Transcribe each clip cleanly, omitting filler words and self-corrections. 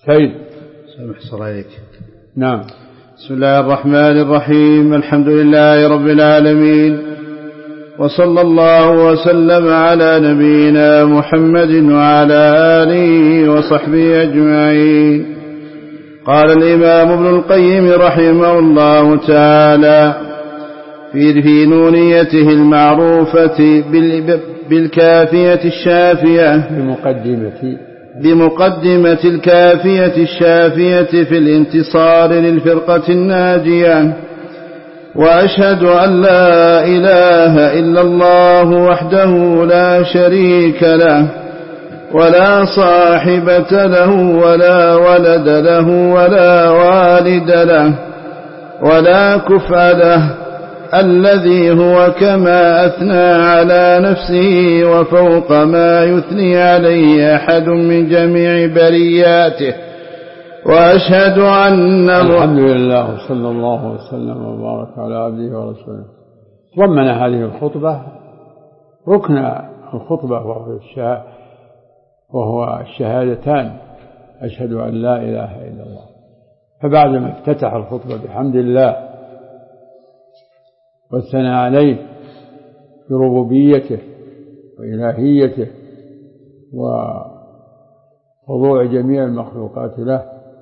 سيد سامح صلى عليك. نعم. بسم الله الرحمن الرحيم. الحمد لله رب العالمين، وصلى الله وسلم على نبينا محمد وعلى آله وصحبه أجمعين. قال الإمام ابن القيم رحمه الله تعالى في نونيته المعروفة بالكافية الشافية بمقدمة الكافية الشافية في الانتصار للفرقة الناجية: وأشهد أن لا إله إلا الله وحده لا شريك له، ولا صاحبة له، ولا ولد له، ولا والد له، ولا كفء له، الذي هو كما أثنى على نفسه وفوق ما يثني عليه أحد من جميع برياته. وأشهد أن الحمد لله وصلى الله وسلم وبارك على عبده ورسوله. ضمن هذه الخطبة ركن الخطبة وهو الشهادتان: أشهد أن لا إله إلا الله. فبعدما افتتح الخطبة بحمد الله والثناء عليه بربوبيته وإلهيته وخضوع جميع المخلوقات له،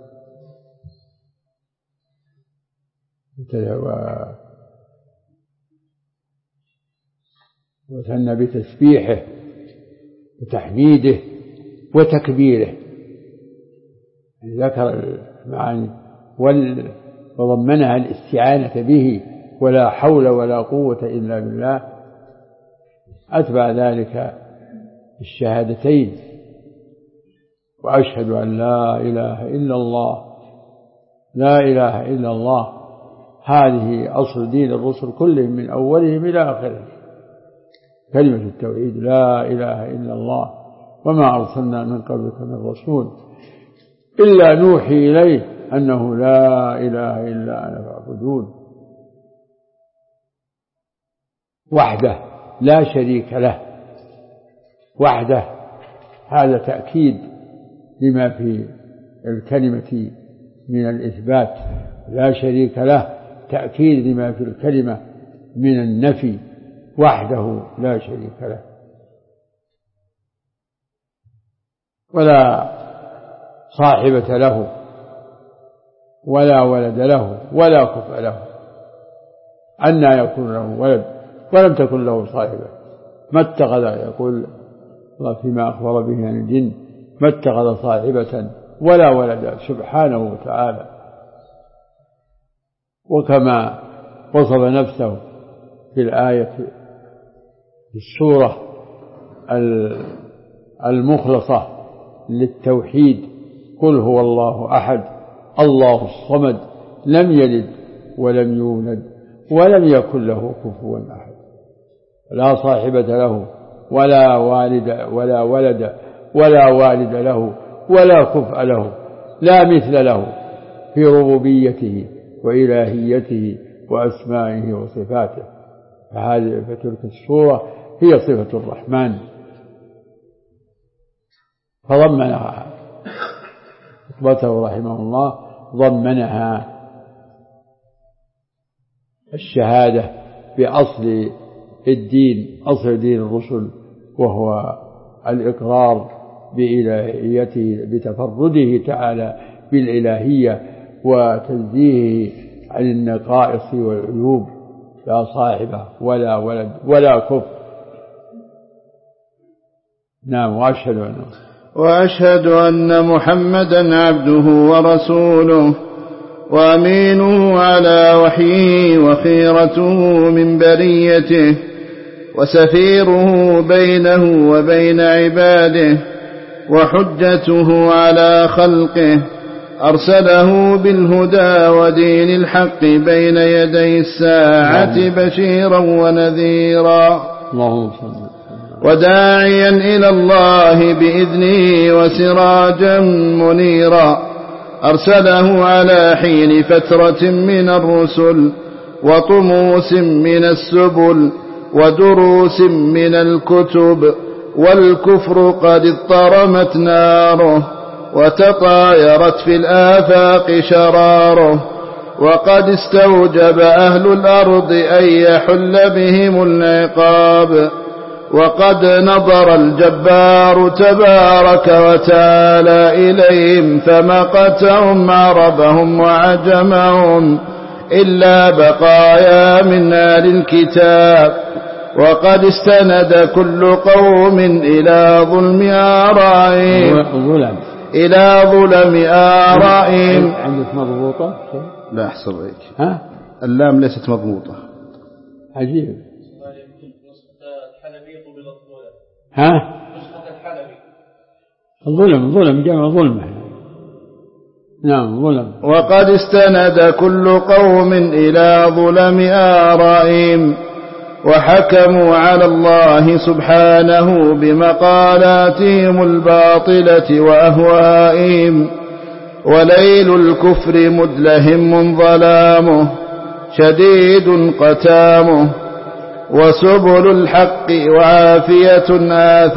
وثنى بتسبيحه وتحميده وتكبيره، ذكر المعاني وضمنها الاستعانة به: ولا حول ولا قوة إلا بالله. أتبع ذلك الشهادتين: وأشهد أن لا إله إلا الله. لا إله إلا الله هذه أصل دين الرسل كلهم من أولهم إلى آخره، كلمة التوحيد: لا إله إلا الله، وما أرسلنا من قبلك من رسول إلا نوحي إليه أنه لا إله إلا أنا فاعبدون. وحده لا شريك له، وحده هذا تأكيد لما في الكلمة من الإثبات، لا شريك له تأكيد لما في الكلمة من النفي، وحده لا شريك له، ولا صاحبة له، ولا ولد له، ولا كفء له. أنى يكون له ولد ولم تكن له صاحبة؟ ما اتخذ، يقول الله فيما أخبر به عن الجن: ما اتخذ صاحبة ولا ولدا، سبحانه وتعالى. وكما وصف نفسه في الآية في السورة المخلصة للتوحيد: قل هو الله أحد الله الصمد لم يلد ولم يولد ولم يكن له كفوا أحد. لا صاحبة له، ولا ولد ولا والد له، ولا كفء له، لا مثل له في ربوبيته وإلهيته وأسمائه وصفاته. فتلك الصورة هي صفة الرحمن، فضمنها خطبته رحمه الله، ضمنها الشهادة بأصل الدين، أصل دين الرسل، وهو الإقرار بإلهيته، بتفرده تعالى بالإلهية وتنزيهه عن النقائص والعيوب: لا صاحبة ولا ولد ولا كفء. نعم. وأشهد أن محمدا عبده ورسوله وأمينه على وحيه وخيرته من بريته وسفيره بينه وبين عباده وحجته على خلقه، أرسله بالهدى ودين الحق بين يدي الساعة بشيرا ونذيرا، وداعيا إلى الله بإذنه وسراجا منيرا، أرسله على حين فترة من الرسل وطموس من السبل ودروس من الكتب، والكفر قد اضطرمت ناره وتطايرت في الآفاق شراره، وقد استوجب أهل الأرض أن يحل بهم العقاب، وقد نظر الجبار تبارك وتعالى إليهم فمقتهم عربهم وعجمهم إلا بقايا من آل الكتاب، وقد استند كل قوم إلى ظلم آرائهم عندك مضبوطة؟ لا أحصل عليك. اللام ليست مضبوطة. عجيب. الظلم جمع ظلمة. نعم ظلم. وقد استند كل قوم إلى ظلم آرائهم، وحكموا على الله سبحانه بمقالاتهم الباطلة وأهوائهم، وليل الكفر مدلهم ظلامه شديد قتامه، وسبل الحق عافية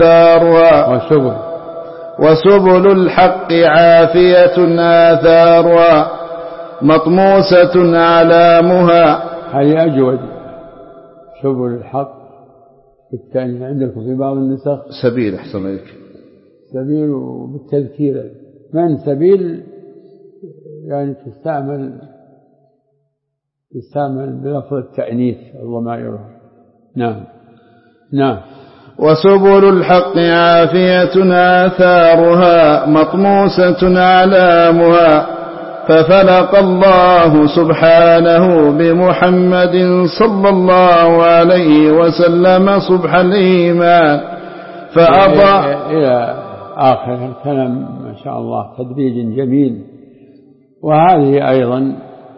آثارها مطموسة أعلامها. هذه أجود. سبل الحق بالتالي عندكم في بعض النسخ سبيل. أحسن عليك. سبيل بالتذكير. من سبيل يعني تستعمل بلفظ التأنيث الضمائر. نعم. وسبل الحق عافية آثارها مطموسة أعلامها، ففلق الله سبحانه بمحمد صلى الله عليه وسلم صبح الإيمان فأضاء إلى آخر الكلام ما شاء الله تدريج جميل. وهذه أيضا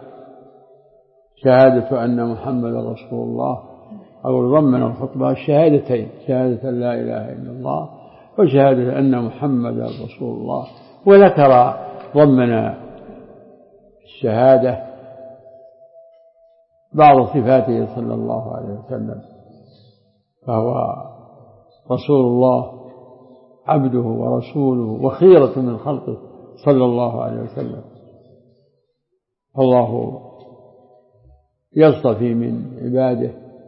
شهادة أن محمد رسول الله، أو ضمن الخطبة الشهادتين، شهادة لا إله إلا الله وشهادة أن محمد رسول الله. وذكر ضمن الشهادة بعض صفاته صلى الله عليه وسلم، فهو رسول الله عبده ورسوله وخيرة من خلقه صلى الله عليه وسلم. الله يصطفي من عباده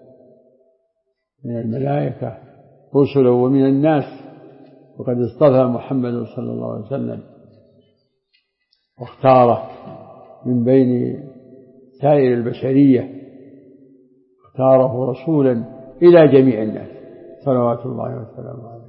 من الملائكة رسلا ومن الناس، وقد اصطفى محمد صلى الله عليه وسلم واختاره من بين سائر البشرية، اختاره رسولا إلى جميع الناس صلوات الله وسلامه عليه.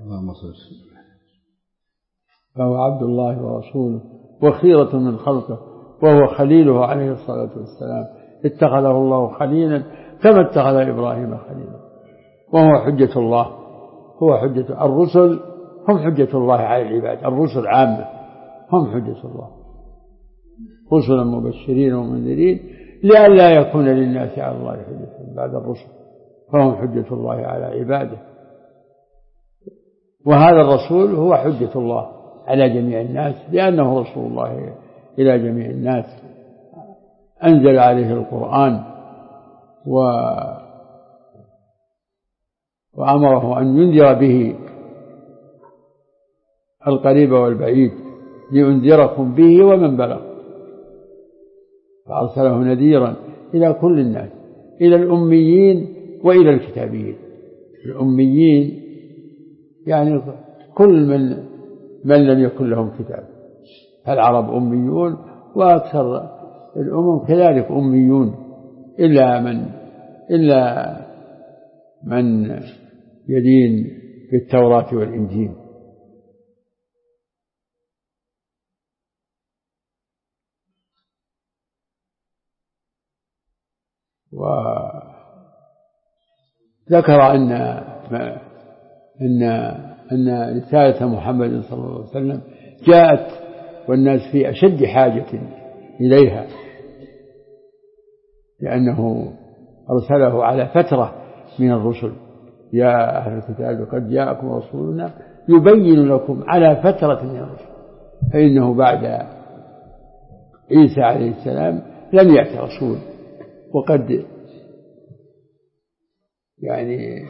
فهو عبد الله ورسوله وخيرة من خلقه، وهو خليله عليه الصلاة والسلام. اتخذه الله خليلا كما اتخذ إبراهيم خليلا، وهو حجة الله. هو حجة الرسل، هم حجة الله على العباد. الرسل عامة هم حجة الله، رسلا مبشرين ومنذرين لئلا يكون للناس على الله حجة بعد الرسل، فهم حجة الله على عباده. وهذا الرسول هو حجة الله على جميع الناس لأنه رسول الله إلى جميع الناس. أنزل عليه القرآن وأمره أن ينذر به القريب والبعيد، لينذركم به ومن بلغ، فأرسله نذيرا إلى كل الناس، إلى الأميين وإلى الكتابيين. الأميين يعني كل من لم يكن لهم كتاب، فالعرب أميون وأكثر الأمم كذلك أميون، إلا من يدين بالتوراة والإنجيل. وذكر أن رسالة محمد صلى الله عليه وسلم جاءت والناس في أشد حاجة إليها، لأنه أرسله على فترة من الرسل. يا أهل الكتاب قد جاءكم رسولنا يبين لكم على فترة من الرسل، فإنه بعد عيسى عليه السلام لم يأتي رسول، وقد يعني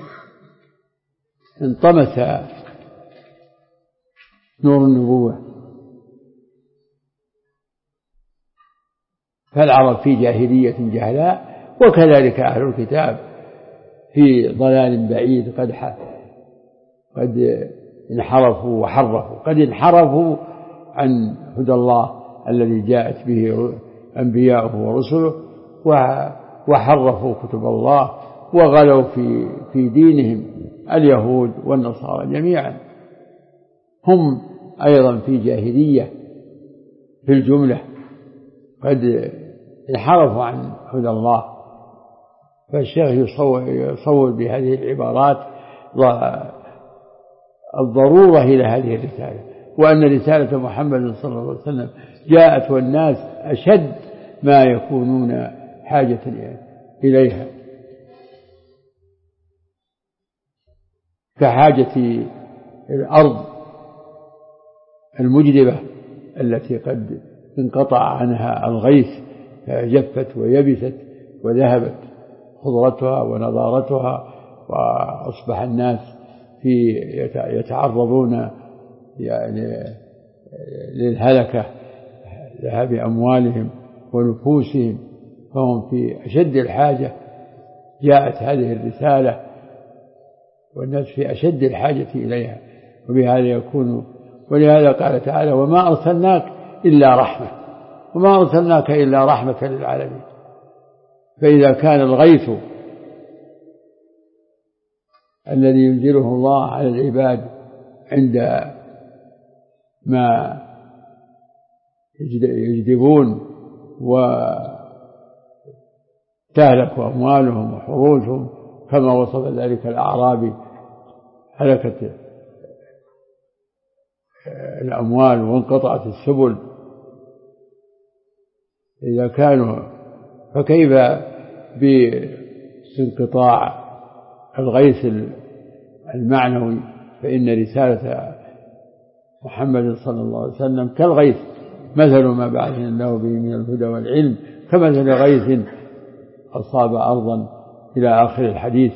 انطمس نور النبوة فالعرب في جاهلية جهلاء، وكذلك أهل الكتاب في ضلال بعيد، قد انحرفوا وحرفوا، قد انحرفوا عن هدى الله الذي جاءت به أنبياؤه ورسله، وحرفوا كتب الله وغلوا في دينهم، اليهود والنصارى جميعا هم أيضا في جاهلية في الجملة، قد انحرفوا عن هدى الله. فالشيخ يصور بهذه العبارات الضرورة إلى هذه الرسالة، وأن رسالة محمد صلى الله عليه وسلم جاءت والناس أشد ما يكونون حاجة إليها، كحاجة الأرض المجدبة التي قد انقطع عنها الغيث فجفت ويبست وذهبت خضرتها ونضارتها، وأصبح الناس يتعرضون للهلكة، ذهاب أموالهم ونفوسهم، فهم في أشد الحاجة. جاءت هذه الرسالة والناس في أشد الحاجة إليها، وبهذا يكون. ولهذا قال تعالى: وما أرسلناك إلا رحمة، وما أرسلناك إلا رحمة للعالمين. فإذا كان الغيث الذي ينزله الله على العباد عند ما يجدبون وتهلك أموالهم وحروسهم، كما وصف ذلك الأعرابي، هلكت الأموال وانقطعت السبل، إذا كانوا فكيف بانقطاع الغيث المعنوي؟ فإن رسالة محمد صلى الله عليه وسلم كالغيث، مثل ما بعثنا الله به من الهدى والعلم كمثل غيث أصاب أرضا إلى آخر الحديث.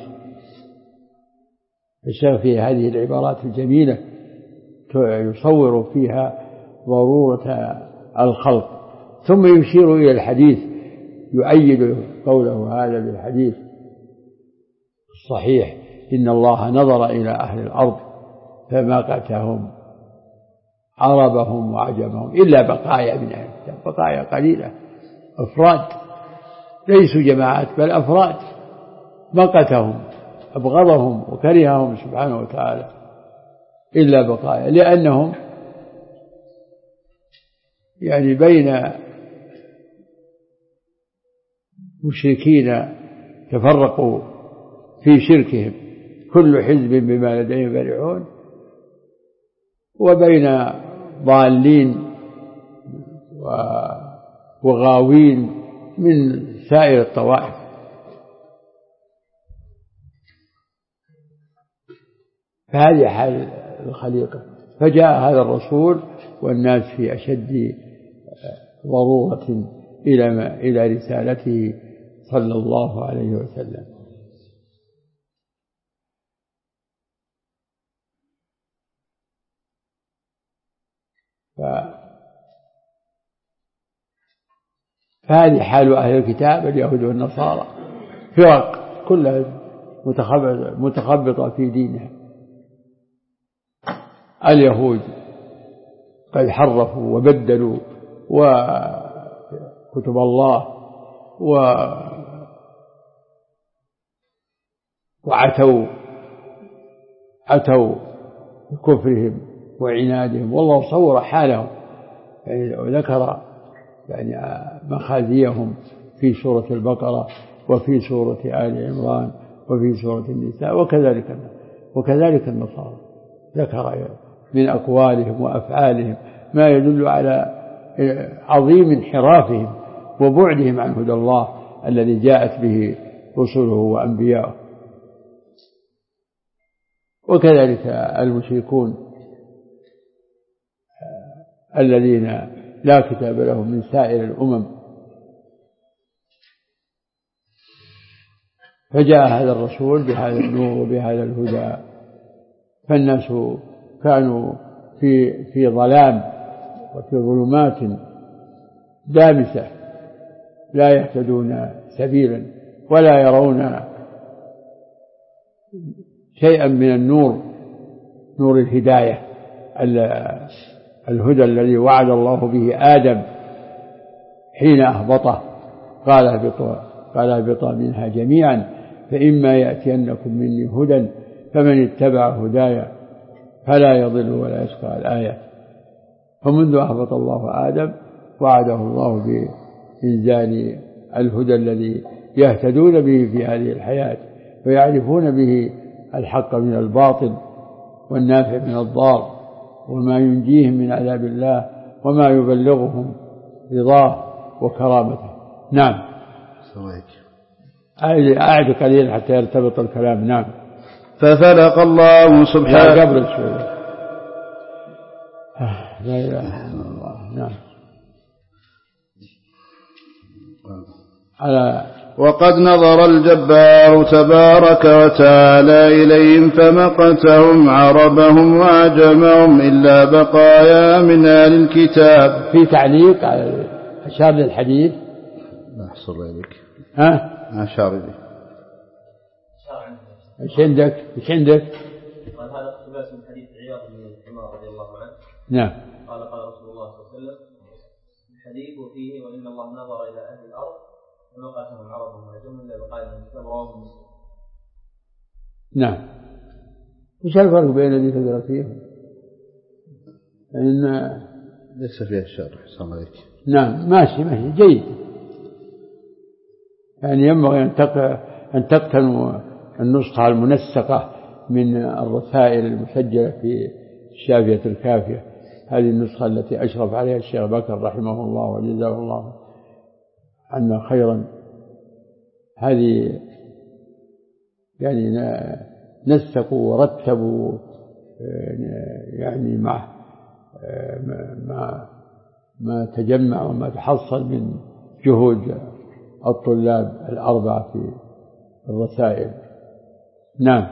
الشيخ في هذه العبارات الجميلة يصور فيها ضرورة الخلق، ثم يشير إلى الحديث يؤيد قوله هذا بالحديث الصحيح: إن الله نظر إلى أهل الأرض فمقتهم عربهم وعجمهم إلا بقايا من أهل الكتاب، بقايا قليلة، أفراد ليسوا جماعات بل أفراد، مقتهم أبغضهم وكرههم سبحانه وتعالى إلا بقايا، لأنهم يعني بين مشركين تفرقوا في شركهم، كل حزب بما لديهم فرحون، وبين ضالين وغاوين من سائر الطوائف. فهذه حال الخليقة. فجاء هذا الرسول والناس في أشد ضرورة إلى رسالته صلى الله عليه وسلم. فهذه حال أهل الكتاب اليهود والنصارى، فرق كلها متخبطة في دينها. اليهود قد حرفوا وبدلوا وكتب الله وعتوا بكفرهم وعنادهم، والله صور حالهم وذكر مخازيهم في سورة البقرة وفي سورة آل عمران وفي سورة النساء، وكذلك النصارى ذكر من أقوالهم وأفعالهم ما يدل على عظيم انحرافهم وبعدهم عن هدى الله الذي جاءت به رسله وأنبياؤه. وكذلك المشركون الذين لا كتاب لهم من سائر الأمم. فجاء هذا الرسول بهذا النور وبهذا الهدى، فالناس كانوا في ظلام وفي ظلمات دامسة لا يهتدون سبيلا ولا يرون شيئا من النور، نور الهداية، الهدى الذي وعد الله به آدم حين أهبطه، قال اهبطا منها جميعا فإما يأتينكم مني هدى فمن اتبع هداي فلا يضل ولا يشقى الآية. فمنذ أهبط الله آدم وعده الله بإنزال الهدى الذي يهتدون به في هذه الحياة ويعرفون به الحق من الباطل والنافع من الضار وما ينجيهم من عذاب الله وما يبلغهم رضاه وكرامته. نعم. أعد قليلا حتى يرتبط الكلام. نعم. ففلق الله سبحانه قبل شوية. لا إله إلا الله. نعم. وقد نظر الجبار تبارك وتعالى إليهم فمقتهم عربهم وعجمهم إلا بقايا من أهل الكتاب. في تعليق على أشار للحديث. لا أحصر إليك. ها؟ أشار إليك. إيش عندك؟ قال هذا اقتباس من حديث عياض بن عمر رضي الله عنه. نعم. قال رسول الله صلى الله عليه وسلم الحديث فيه وإن الله نظر إلى أهل الأرض فمقتهم عربهم وعجمهم إلا بقايا من الكتاب رواه مسلم. نعم. وش الفرق بين الذي تقرأ فيهم؟ لأن ليس فيها الشرح صلى عليك. نعم ماشي جيد. يعني ينبغي أن تقتنوا النسخة المنسقة من الرسائل المسجلة في الشافية الكافية، هذه النسخة التي أشرف عليها الشيخ بكر رحمه الله وجزاه الله عنا خيرا. هذه يعني نسقوا ورتبوا يعني ما تجمع وما تحصل من جهود الطلاب الأربعة في الرسائل. نعم.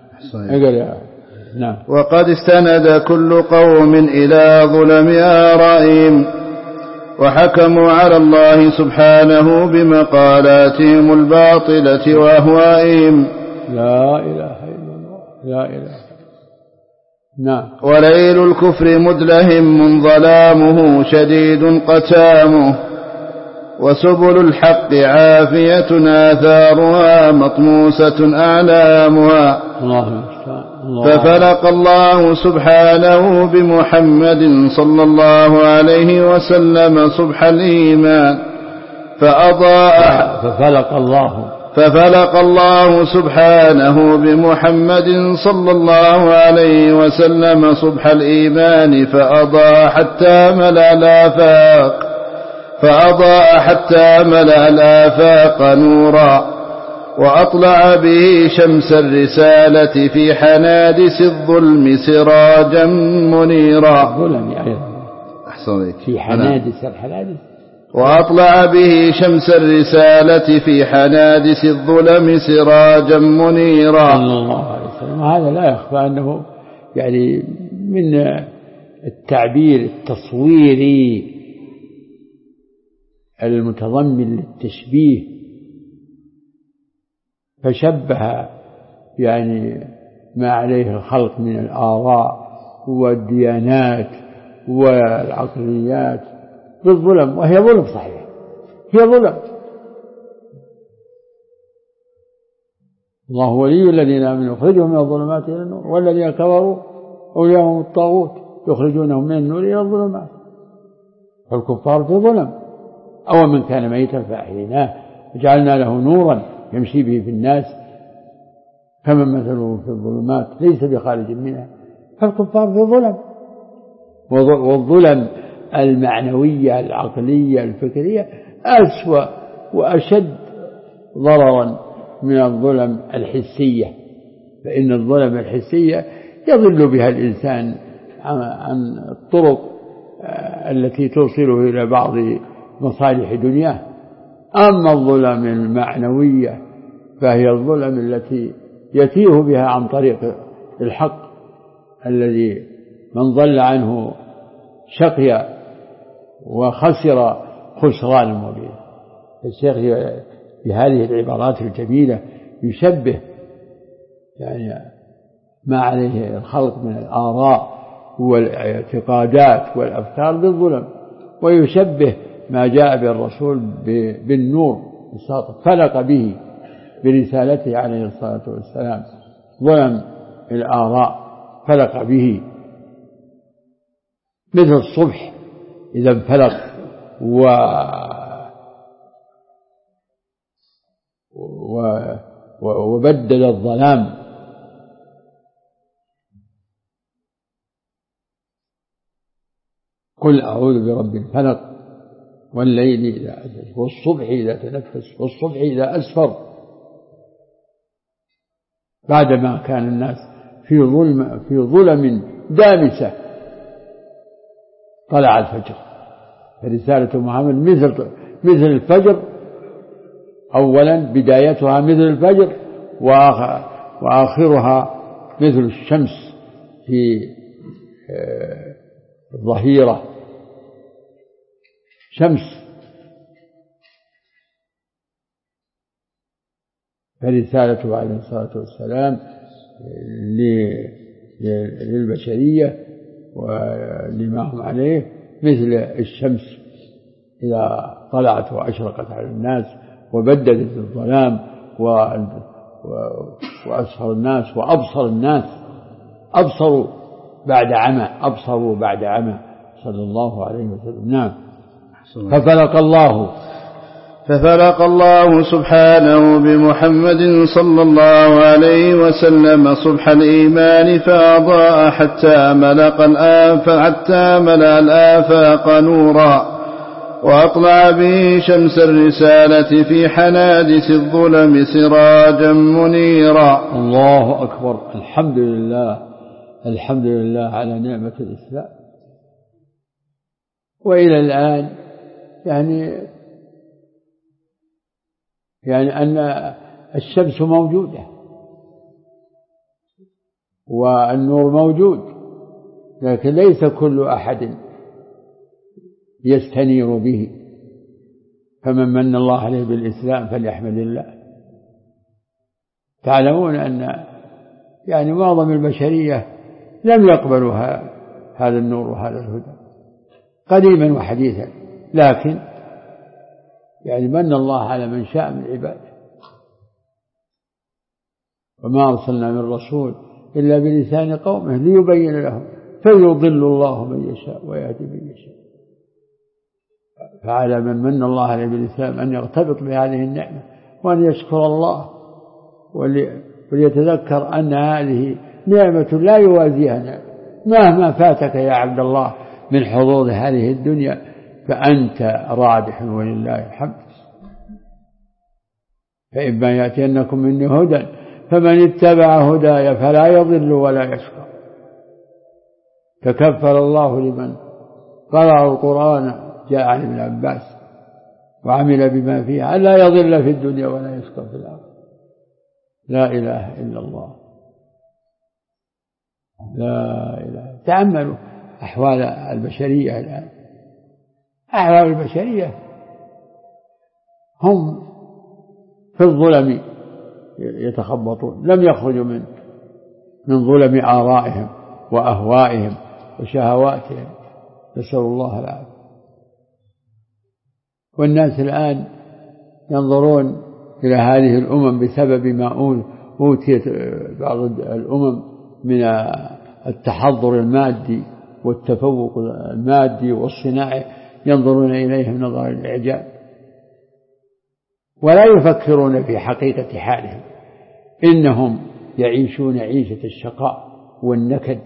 نعم. وقد استند كل قوم إلى ظلم آرائهم وحكموا على الله سبحانه بمقالاتهم الباطلة وأهوائهم. لا إله إلا الله. لا إله. نعم. وليل الكفر مدلهم ظلامه شديد قتامه وسبل الحق عافية آثارها مطموسة أعلامها. ففلق الله سبحانه بمحمد صلى الله عليه وسلم صبح الإيمان فأضاء. ففلق الله سبحانه بمحمد صلى الله عليه وسلم صبح الإيمان فأضاء حتى ملأ الآفاق نورا وأطلع به شمس الرسالة في حنادس الظلم سراجا منيرا. في حنادس الحنادس. وأطلع به شمس الرسالة في حنادس الظلم سراجا منيرا. صلى الله عليه وسلم. هذا لا يخفى أنه يعني من التعبير التصويري المتضمن للتشبيه، فشبه يعني ما عليه الخلق من الآراء والديانات والعقليات بالظلم، وهي ظلم صحيح، هي ظلم. الله ولي الذين آمنوا يخرجهم من الظلمات إلى النور والذين كفروا أولياءهم الطاغوت يخرجونهم من النور إلى الظلمات. فالكفار في ظلم. أو من كان ميتا فأحييناه وجعلنا له نورا يمشي به في الناس كمن مثله في الظلمات ليس بخارج منها. فالكفار في ظلم. والظلم المعنوية العقلية الفكرية أسوأ وأشد ضررا من الظلم الحسية، فإن الظلم الحسية يضل بها الإنسان عن الطرق التي توصله إلى بعض مصالح دنياه. أما الظلم المعنوية فهي الظلم التي يتيه بها عن طريق الحق الذي من ضل عنه شقي وخسر خسرانا مبينا. الشيخ بهذه العبارات الجميلة يشبه يعني ما عليه الخلق من الآراء والاعتقادات والأفكار بالظلم، ويشبه ما جاء به الرسول بالنور فلق به برسالته عليه الصلاة والسلام، ظلم الآراء فلق به، مثل الصبح إذا انفلق وبدل الظلام. قل أعوذ برب الفلق والليل إذا عسعس والصبح إذا تنفس والصبح إذا أسفر. بعدما كان الناس في ظلم دامسة طلع الفجر، فرسالة محمد مثل الفجر، أولا بدايتها مثل الفجر وآخرها مثل الشمس في الظهيرة، شمس. فرسالته عليه الصلاة والسلام للبشرية ولما هم عليه مثل الشمس إذا طلعت وأشرقت على الناس وبدلت الظلام وأسفر الناس وأبصر الناس، أبصروا بعد عمى صلى الله عليه وسلم. نعم. ففلق الله سبحانه بمحمد صلى الله عليه وسلم صبح الإيمان فأضاء حتى ملأ الآفاق نورا، وأطلع به شمس الرسالة في حنادس الظلم سراجا منيرا. الله أكبر. الحمد لله على نعمة الإسلام. وإلى الآن يعني أن الشمس موجودة والنور موجود، لكن ليس كل أحد يستنير به، فمن من الله عليه بالإسلام فليحمد الله. تعلمون أن يعني معظم البشرية لم يقبلوا هذا النور وهذا الهدى قديما وحديثا، لكن يعني من الله على من شاء من عباده. وما أرسلنا من رسول إلا بلسان قومه ليبين لهم، فيضل الله من يشاء ويهدي من يشاء. فعلى من الله عليه بالإسلام أن يرتبط بهذه النعمة وأن يشكر الله، وليتذكر أن هذه نعمة لا يوازيها نعمة. مهما فاتك يا عبد الله من حظوظ هذه الدنيا فأنت رابح ولله الحمد. فإما يأتينكم مني هدى فمن اتبع هداي فلا يضل ولا يشقى. تكفل الله لمن قرأ القرآن جاء عن ابن عباس وعمل بما فيه ألا يضل في الدنيا ولا يشقى في الآخرة. لا إله إلا الله، لا إله. تأملوا أحوال البشرية الآن. أحوال البشرية هم في الظلم يتخبطون، لم يخرجوا من ظلم آرائهم وأهوائهم وشهواتهم، نسأل الله العافية. والناس الآن ينظرون إلى هذه الأمم بسبب ما أوتيت بعض الأمم من التحضر المادي والتفوق المادي والصناعي، ينظرون إليهم نظر الإعجاب ولا يفكرون في حقيقة حالهم. إنهم يعيشون عيشة الشقاء والنكد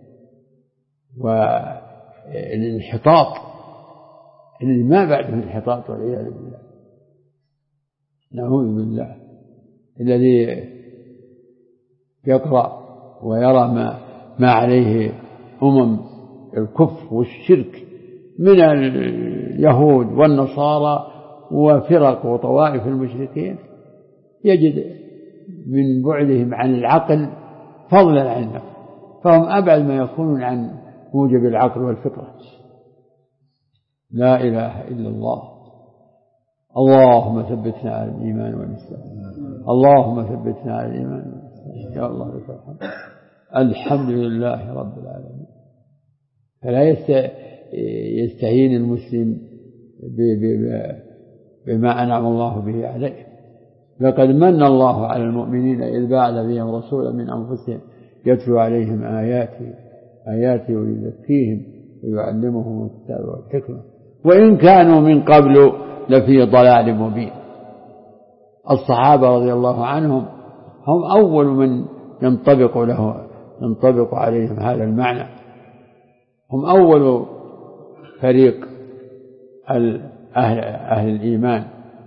والانحطاط الذي ما بعده انحطاط والعياذ بالله. نعوذ بالله. الذي يقرأ ويرى ما عليه الكفر والشرك من اليهود والنصارى وفرق وطوائف المشركين، يجد من بعدهم عن العقل فضلا عن النقل، فهم أبعد ما يكونون عن موجب العقل والفطرة. لا إله إلا الله. اللهم ثبتنا على الإيمان والإسلام، اللهم ثبتنا على الإيمان والإسلام. يا الله لك الحمد. الحمد لله رب العالمين. فلا يستهين المسلم بما أنعم الله به عليه. لقد من الله على المؤمنين إذ بعث بهم رسولا من أنفسهم يتلو عليهم آياته ويزكيهم ويعلمهم الكتاب والحكمة وإن كانوا من قبل لفي ضلال مبين. الصحابة رضي الله عنهم هم أول من ينطبق عليهم هذا المعنى، هم أول فريق أهل الإيمان،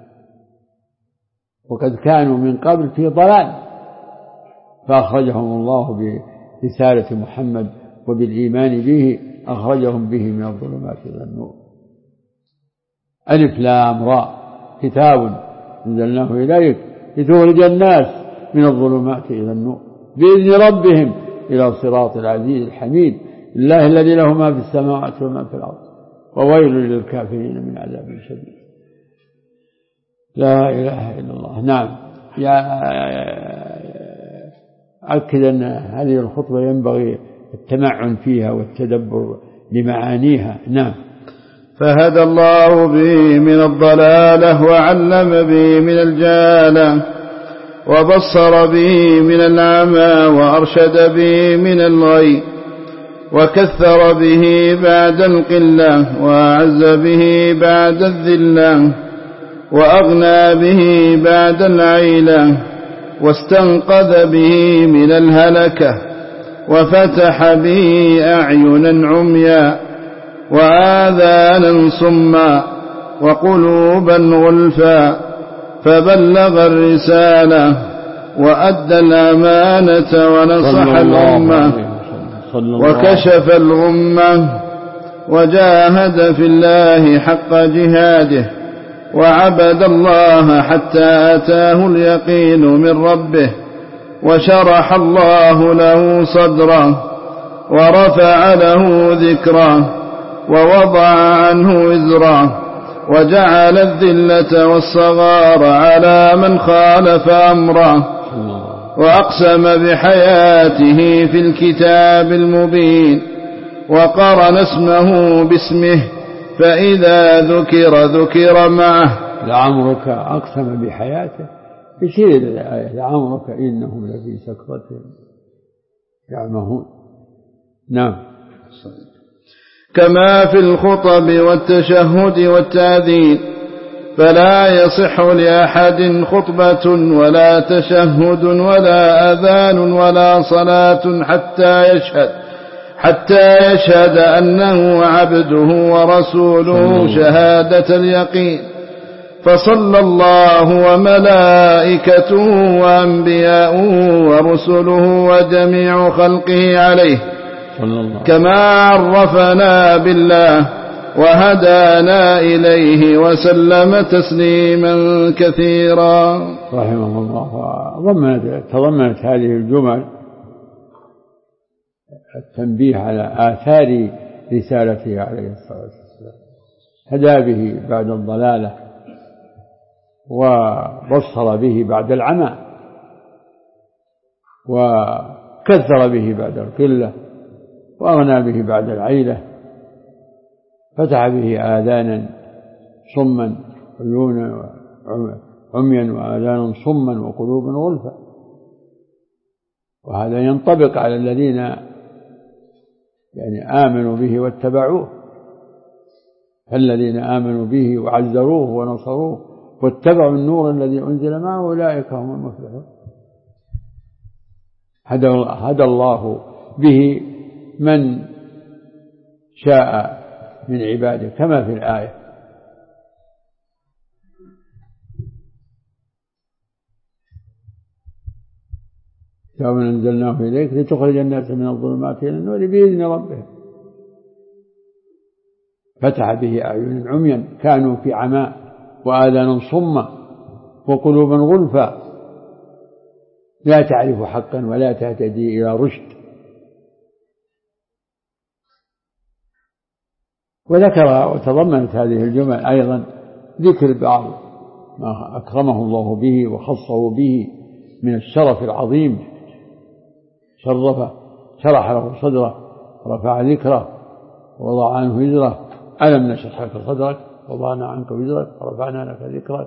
وقد كانوا من قبل في ضلال فأخرجهم الله برسالة محمد وبالإيمان به، أخرجهم به من الظلمات إلى النور. ألف لام راء كتاب أنزلناه إليك لتخرج الناس من الظلمات إلى النور بإذن ربهم إلى صراط العزيز الحميد الله الذي له ما في السماوات وما في الأرض وويل للكافرين من عذاب شديد. لا إله إلا الله. نعم. أكد أن هذه الخطبة ينبغي التمعن فيها والتدبر لمعانيها. نعم. فهدى الله به من الضلالة وعلم به من الجهالة وبصر به من العمى وأرشد به من الغي وكثر به بعد القلة وأعز به بعد الذلة وأغنى به بعد العيلة واستنقذ به من الهلكة وفتح به أعينا عميا وآذانا صما وقلوبا غلفا فبلغ الرسالة وأدى الأمانة ونصح الأمة وكشف الغمة وجاهد في الله حق جهاده وعبد الله حتى أتاه اليقين من ربه وشرح الله له صدره ورفع له ذكره ووضع عنه وزره وجعل الذلة والصغار على من خالف أمره وأقسم بحياته في الكتاب المبين وقرن اسمه باسمه فإذا ذكر معه. لعمرك أقسم بحياته يشير إلى الآية لعمرك إنهم لفي سكرتهم يعمهون. نعم. كما في الخطب والتشهد والتأذين فلا يصح لأحد خطبة ولا تشهد ولا أذان ولا صلاة حتى يشهد أنه عبده ورسوله شهادة اليقين فصلى الله وملائكته وأنبياؤه ورسله وجميع خلقه عليه كما عرفنا بالله وهدانا إليه وسلم تسليما كثيرا. رحمه الله. تضمنت هذه الجمل التنبيه على آثار رسالته عليه الصلاة والسلام، هدى به بعد الضلالة وبصر به بعد العمى وكثر به بعد القلة وأغنى به بعد العيلة، فتح به آذانا صما عيونا عميا وآذانا صما وقلوبا غلفا. وهذا ينطبق على الذين آمنوا به واتبعوه، فالذين آمنوا به وعزروه ونصروه واتبعوا النور الذي أنزل معه أولئك هم المفلحون. هدى الله به من شاء من عباده كما في الآية. كتاب أنزلناه إليك لتخرج الناس من الظلمات إلى النور بإذن ربهم. فتح به أعين عميا كانوا في عماء وآذانا صما وقلوبا غلفا لا تعرف حقا ولا تهتدي إلى رشد. وذكر وتضمنت هذه الجمل أيضا ذكر بعض ما أكرمه الله به وخصه به من الشرف العظيم، شرح له صدره، رفع ذكره، ووضع عنه وزره. ألم نشرح لك صدرك ووضعنا عنك وزرك ورفعنا لك ذكرك.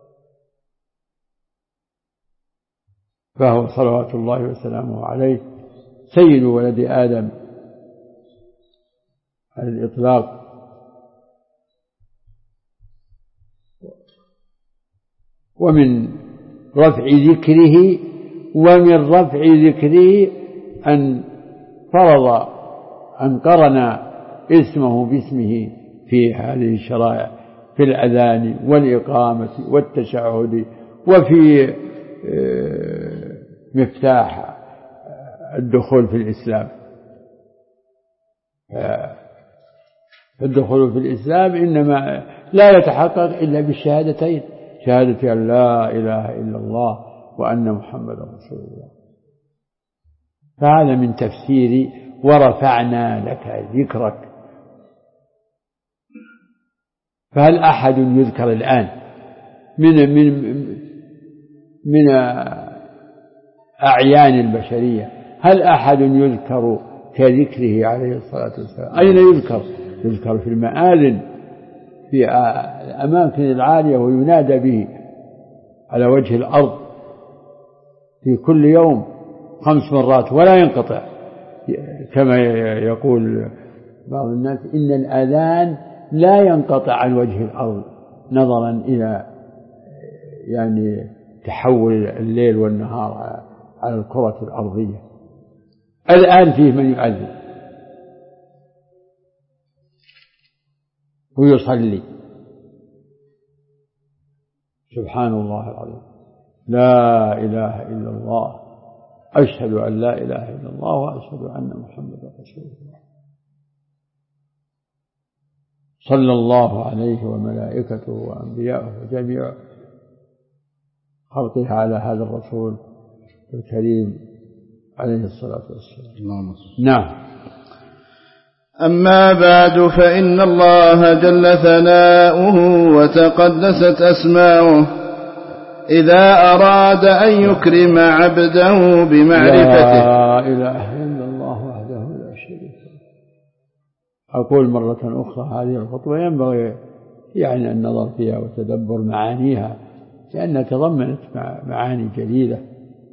فهو صلوات الله وسلامه عليه سيد ولد آدم على الإطلاق. ومن رفع ذكره أن فرض أن قرن اسمه باسمه في هذه الشرائع، في الأذان والإقامة والتشهد، وفي مفتاح الدخول في الإسلام. الدخول في الإسلام إنما لا يتحقق إلا بالشهادتين، شهادة أن لا إله إلا الله وأن محمدا رسول الله. فهذا من تفسير ورفعنا لك ذكرك. فهل أحد يذكر الآن من أعيان البشرية، هل أحد يذكر كذكره عليه الصلاة والسلام؟ أين يذكر؟ يذكر في المآذن في الأماكن العالية، وينادى به على وجه الأرض في كل يوم 5 مرات ولا ينقطع، كما يقول بعض الناس إن الأذان لا ينقطع عن وجه الأرض، نظرا إلى يعني تحول الليل والنهار على الكرة الأرضية. الآن فيه من يؤذن ويصلي. سبحان الله العظيم، لا إله إلا الله، أشهد أن لا إله إلا الله وأشهد أن محمدا رسول الله. صلى الله عليه وملائكته وأنبياءه وجميع خلقه على هذا الرسول الكريم عليه الصلاة والسلام. نعم. أما بعد، فإن الله جل ثناؤه وتقدست أسماؤه إذا أراد أن يكرم عبده بمعرفته. لا إله إلا الله وحده لا شريك له. أقول مرة أخرى هذه الخطوة ينبغي يعني النظر فيها وتدبر معانيها، لأنها تضمنت معاني جليلة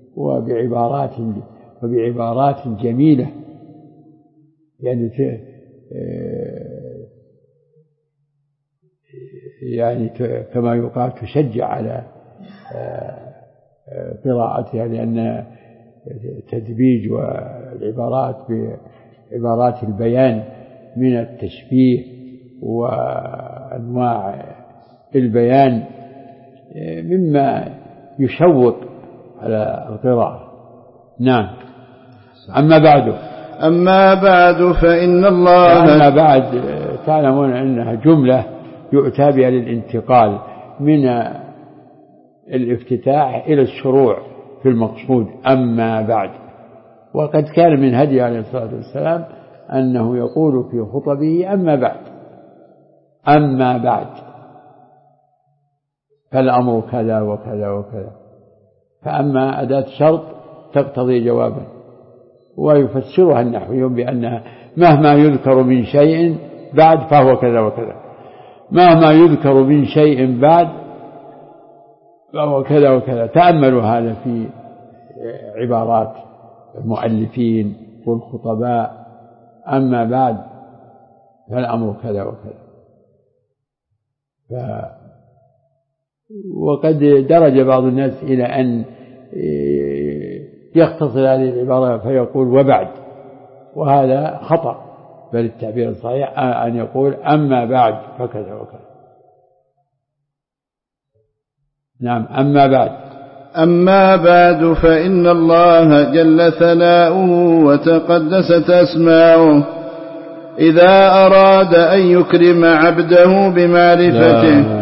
وبعبارات جميلة، يعني كما يقال تشجع على قراءتها، لأن تدبيج والعبارات بعبارات البيان من التشبيه وأنواع البيان مما يشوق على القراءة. نعم. أما بعد فإن الله. أما بعد تعلمون أنها جملة يؤتى بها للانتقال من الافتتاح إلى الشروع في المقصود. أما بعد، وقد كان من هدي عليه الصلاة والسلام أنه يقول في خطبه أما بعد فالأمر كذا وكذا وكذا، فأما أداة شرط تقتضي جوابا، ويفسرها النحويون بأنها مهما يذكر من شيء بعد فهو كذا وكذا، مهما يذكر من شيء بعد فهو كذا وكذا. تأملوا هذا في عبارات المؤلفين والخطباء. أما بعد فالأمر كذا وكذا. وقد درج بعض الناس إلى أن يختصر هذه العبارة فيقول وبعد، وهذا خطأ، بل التعبير الصحيح أن يقول أما بعد فكذا وكذا. نعم. أما بعد فإن الله جل ثناؤه وتقدست أسماؤه إذا أراد أن يكرم عبده بمعرفته.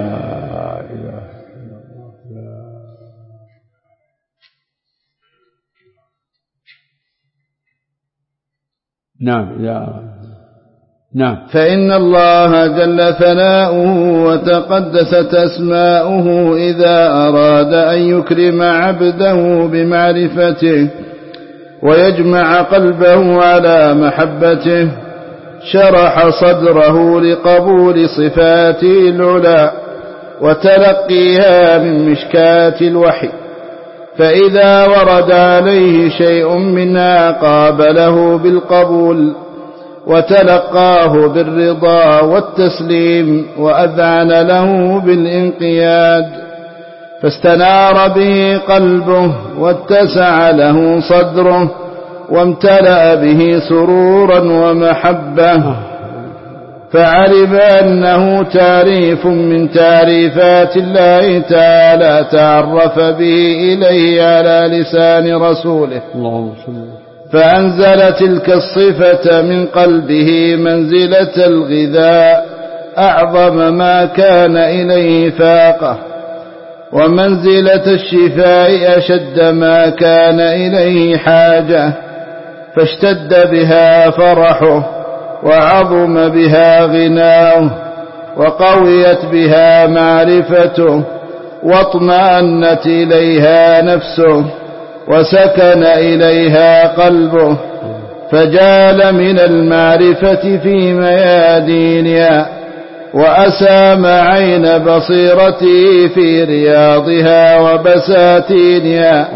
نعم. فإن الله جل ثناؤه وتقدست أسماؤه إذا أراد أن يكرم عبده بمعرفته ويجمع قلبه على محبته شرح صدره لقبول صفاته العلى وتلقيها من مشكاة الوحي، فإذا ورد عليه شيء منها قابله بالقبول وتلقاه بالرضا والتسليم وأذعن له بالانقياد، فاستنار به قلبه واتسع له صدره وامتلأ به سرورا ومحبة، فعرف أنه تعريف من تعريفات الله تعالى تعرف به إليه على لسان رسوله، فأنزل تلك الصفة من قلبه منزلة الغذاء أعظم ما كان إليه فاقة، ومنزلة الشفاء أشد ما كان إليه حاجة، فاشتد بها فرحه وعظم بها غناه وقويت بها معرفته واطمأنت إليها نفسه وسكن إليها قلبه، فجال من المعرفة في ميادينها وأسام عين بصيرته في رياضها وبساتينها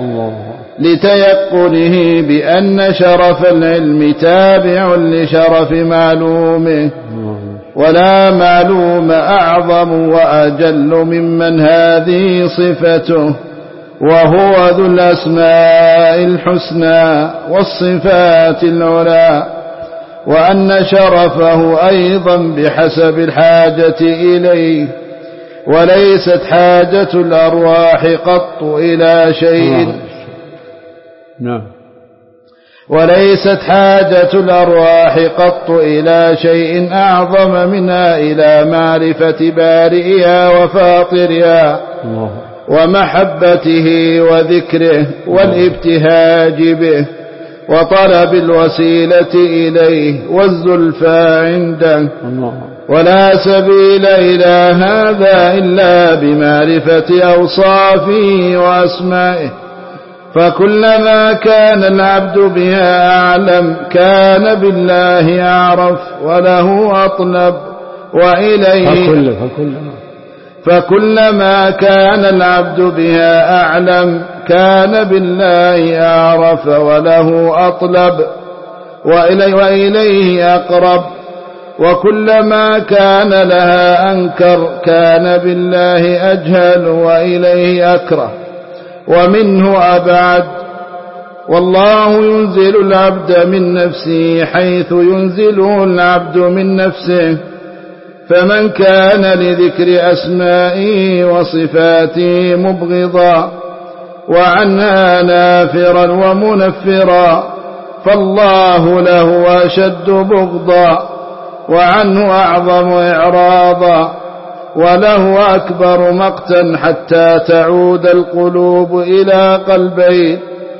لتيقنه بأن شرف العلم تابع لشرف معلومه، ولا معلوم أعظم وأجل ممن هذه صفته، وهو ذو الأسماء الحسنى والصفات العلى، وأن شرفه أيضا بحسب الحاجة إليه، وليست حاجة الأرواح قط إلى شيء وليست حاجة الأرواح قط إلى شيء أعظم منها إلى معرفة بارئها وفاطرها ومحبته وذكره والابتهاج به وطلب الوسيلة إليه والزلفى عنده، ولا سبيل إلى هذا إلا بمعرفة أوصافه وأسمائه، فكلما كان العبد بها أعلم كان بالله أعرف وله أطلب وإليه فكلما كان العبد بها أعلم كان بالله أعرف وله أطلب وإليه أقرب، وكلما كان لها أنكر كان بالله أجهل وإليه أكره ومنه أبعد. والله ينزل العبد من نفسه حيث ينزله العبد من نفسه، فمن كان لذكر أسمائه وصفاته مبغضا وعنها نافرا ومنفرا فالله له أشد بغضا وعنه أعظم إعراضا وله أكبر مقتا، حتى تعود القلوب إلى قلبين: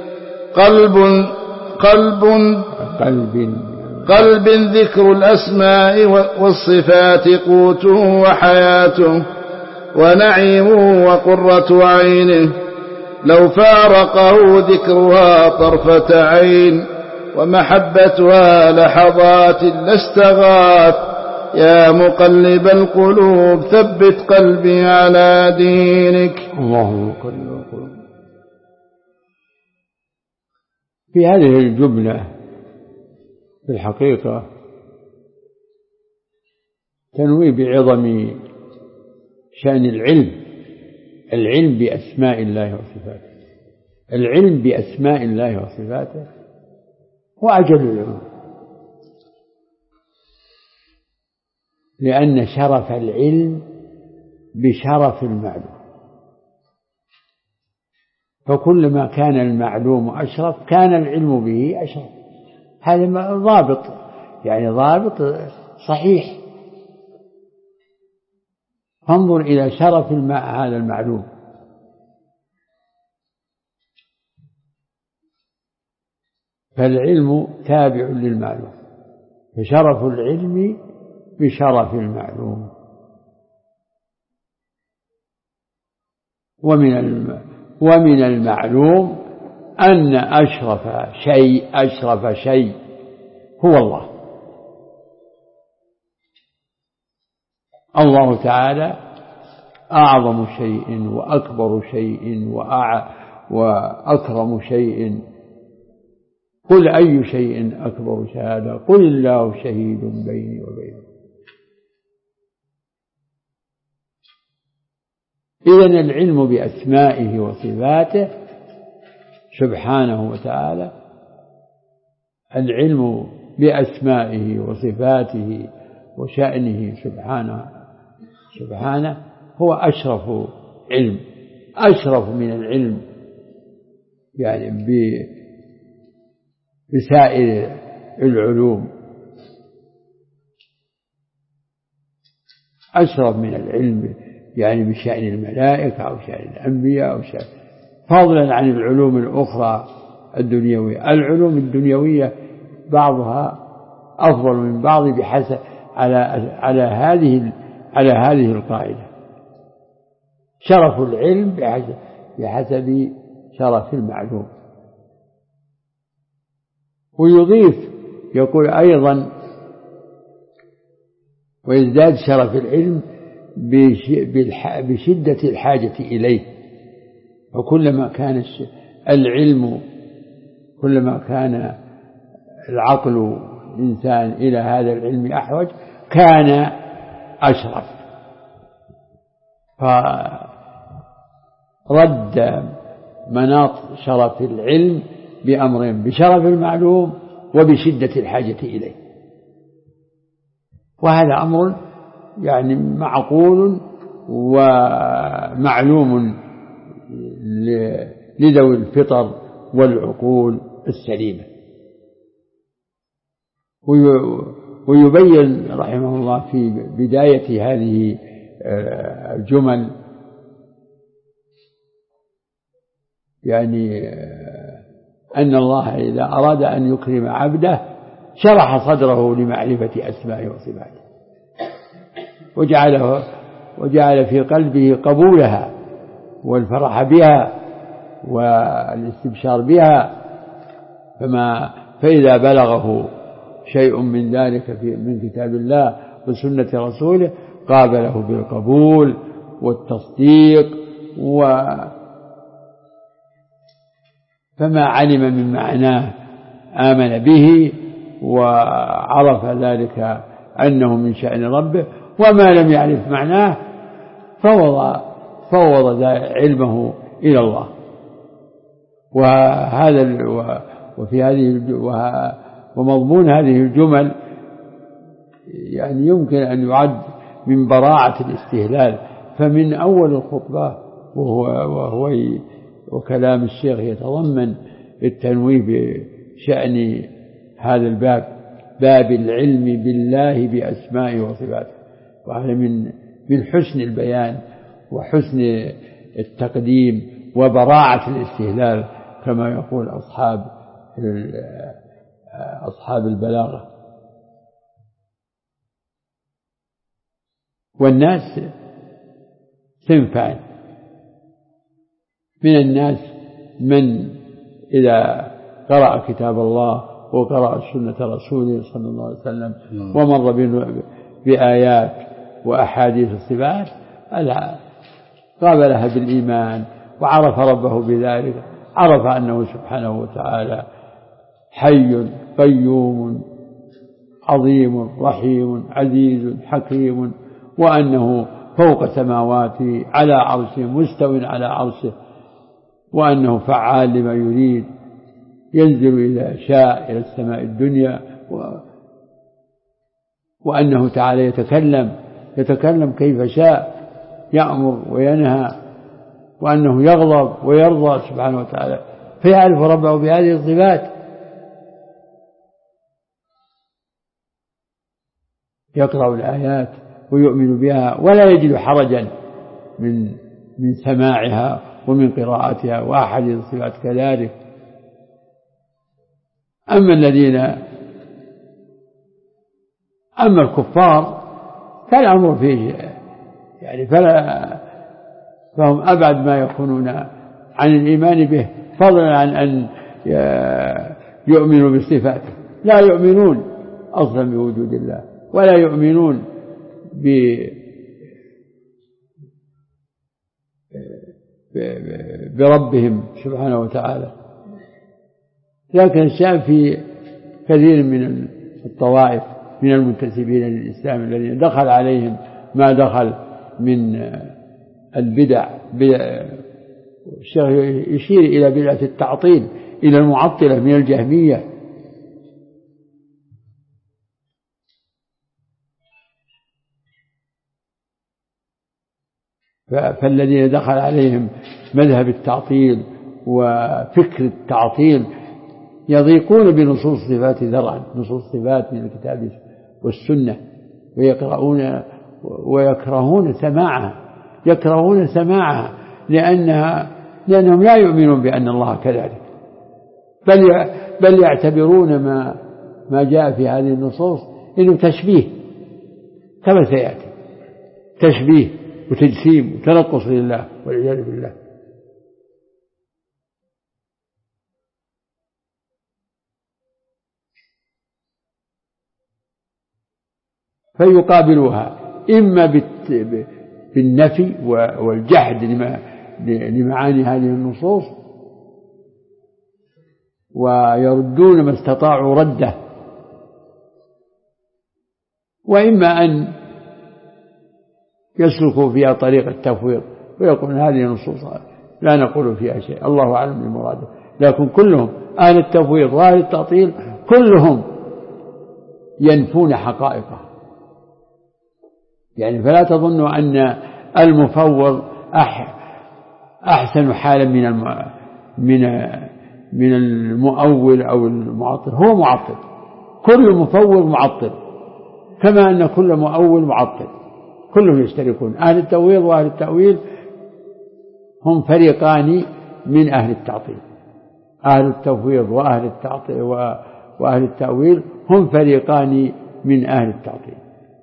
قلب ذكر الأسماء والصفات قوته وحياته ونعيمه وقرة عينه، لو فارقه ذكرها طرفة عين ومحبتها لحظات لاستغاث. يا مقلب القلوب ثبت قلبي على دينك. اللهم مقلب القلوب. في هذه الجملة في الحقيقة تنويه بعظم شأن العلم بأسماء الله وصفاته. العلم بأسماء الله وصفاته هو أجل العلوم، لأن شرف العلم بشرف المعلوم، فكلما كان المعلوم أشرف كان العلم به أشرف. هذا ضابط، يعني ضابط صحيح. فانظر إلى شرف هذا المعلوم، فالعلم تابع للمعلوم، فشرف العلم بشرف المعلوم. ومن المعلوم أن أشرف شيء هو الله. الله تعالى أعظم شيء وأكبر شيء وأكرم شيء. قل أي شيء أكبر شهادة قل الله شهيد بيني وبينكم. إذن العلم بأسمائه وصفاته سبحانه وتعالى، العلم بأسمائه وصفاته وشأنه سبحانه هو أشرف علم، أشرف من العلم يعني بسائر العلوم، أشرف من العلم يعني بشأن الملائكة أو شأن الأنبياء أو شأن، فضلا عن العلوم الأخرى الدنيوية. العلوم الدنيوية بعضها أفضل من بعض بحسب على هذه القاعدة: شرف العلم بحسب شرف المعلوم. ويضيف يقول أيضا: ويزداد شرف العلم بشدة الحاجة إليه. وكلما كان العلم، كلما كان العقل الإنسان إلى هذا العلم أحوج كان أشرف. فرد مناط شرف العلم بأمرين: بشرف المعلوم وبشدة الحاجة إليه. وهذا أمر يعني معقول ومعلوم لذوي الفطر والعقول السليمة. ويبين رحمه الله في بداية هذه الجمل يعني أن الله إذا أراد أن يكرم عبده شرح صدره لمعرفة أسمائه وصفاته، وجعل في قلبه قبولها والفرح بها والاستبشار بها. فإذا بلغه شيء من ذلك من كتاب الله وسنة رسوله قابله بالقبول والتصديق، فما علم من معناه آمن به وعرف ذلك أنه من شأن ربه، وما لم يعرف معناه فوض علمه إلى الله. ومضمون هذه الجمل يعني يمكن أن يعد من براعة الاستهلال. فمن أول الخطبة وكلام الشيخ يتضمن التنويه بشأن هذا الباب، باب العلم بالله بأسمائه وصفاته. وهذا من حسن البيان وحسن التقديم وبراعة الاستهلال كما يقول أصحاب البلاغة. والناس صنفان: من الناس من إذا قرأ كتاب الله وقرأ سنة رسوله صلى الله عليه وسلم ومر بآيات وأحاديث الصفات قابلها بالإيمان وعرف ربه بذلك، عرف أنه سبحانه وتعالى حي قيوم عظيم رحيم عزيز حكيم، وأنه فوق سماواته على عرشه مستو على عرشه، وأنه فعال لما يريد ينزل إذا شاء إلى السماء الدنيا، وأنه تعالى يتكلم كيف شاء يأمر وينهى، وأنه يغضب ويرضى سبحانه وتعالى، فيعرف ربه بهذه الصفات. يقرأ الآيات ويؤمن بها ولا يجد حرجا من سماعها ومن قراءتها، وأحاديث الصفات كذلك. أما الكفار فالأمر فيه يعني فهم أبعد ما يكونون عن الإيمان به، فضلا عن أن يؤمنوا بصفاته. لا يؤمنون أصلا بوجود الله، ولا يؤمنون بربهم سبحانه وتعالى. لكن الشأن في كثير من الطوائف من المنتسبين للإسلام الذين دخل عليهم ما دخل من البدع. الشيخ يشير إلى بدعة التعطيل، إلى المعطلة من الجهمية. فالذين دخل عليهم مذهب التعطيل وفكر التعطيل يضيقون بنصوص الصفات ذرعا، نصوص الصفات من الكتاب والسنة، ويكرهون سماعها لأنهم لا يؤمنون بأن الله كذلك، بل يعتبرون ما جاء في هذه النصوص إنه تشبيه، كما سيأتي، تشبيه وتجسيم وتنقص لله والعياذ بالله. فيقابلوها إما بالنفي والجحد لمعاني هذه النصوص، ويردون ما استطاعوا رده، وإما أن يسلكوا فيها طريق التفويض ويقولون هذه النصوص لا نقول فيها شيء، الله أعلم بمراده. لكن كلهم أهل التفويض وأهل التعطيل كلهم ينفون حقائقه. يعني فلا تظنوا أن المفوض أحسن حالا من المؤول أو المعطل. هو معطل، كل مفوض معطل، كما أن كل مؤول معطل، كلهم يشتركون. أهل التفويض وأهل التأويل هم فريقان من أهل التعطيل. أهل التفويض وأهل التأويل هم فريقان من أهل التعطيل.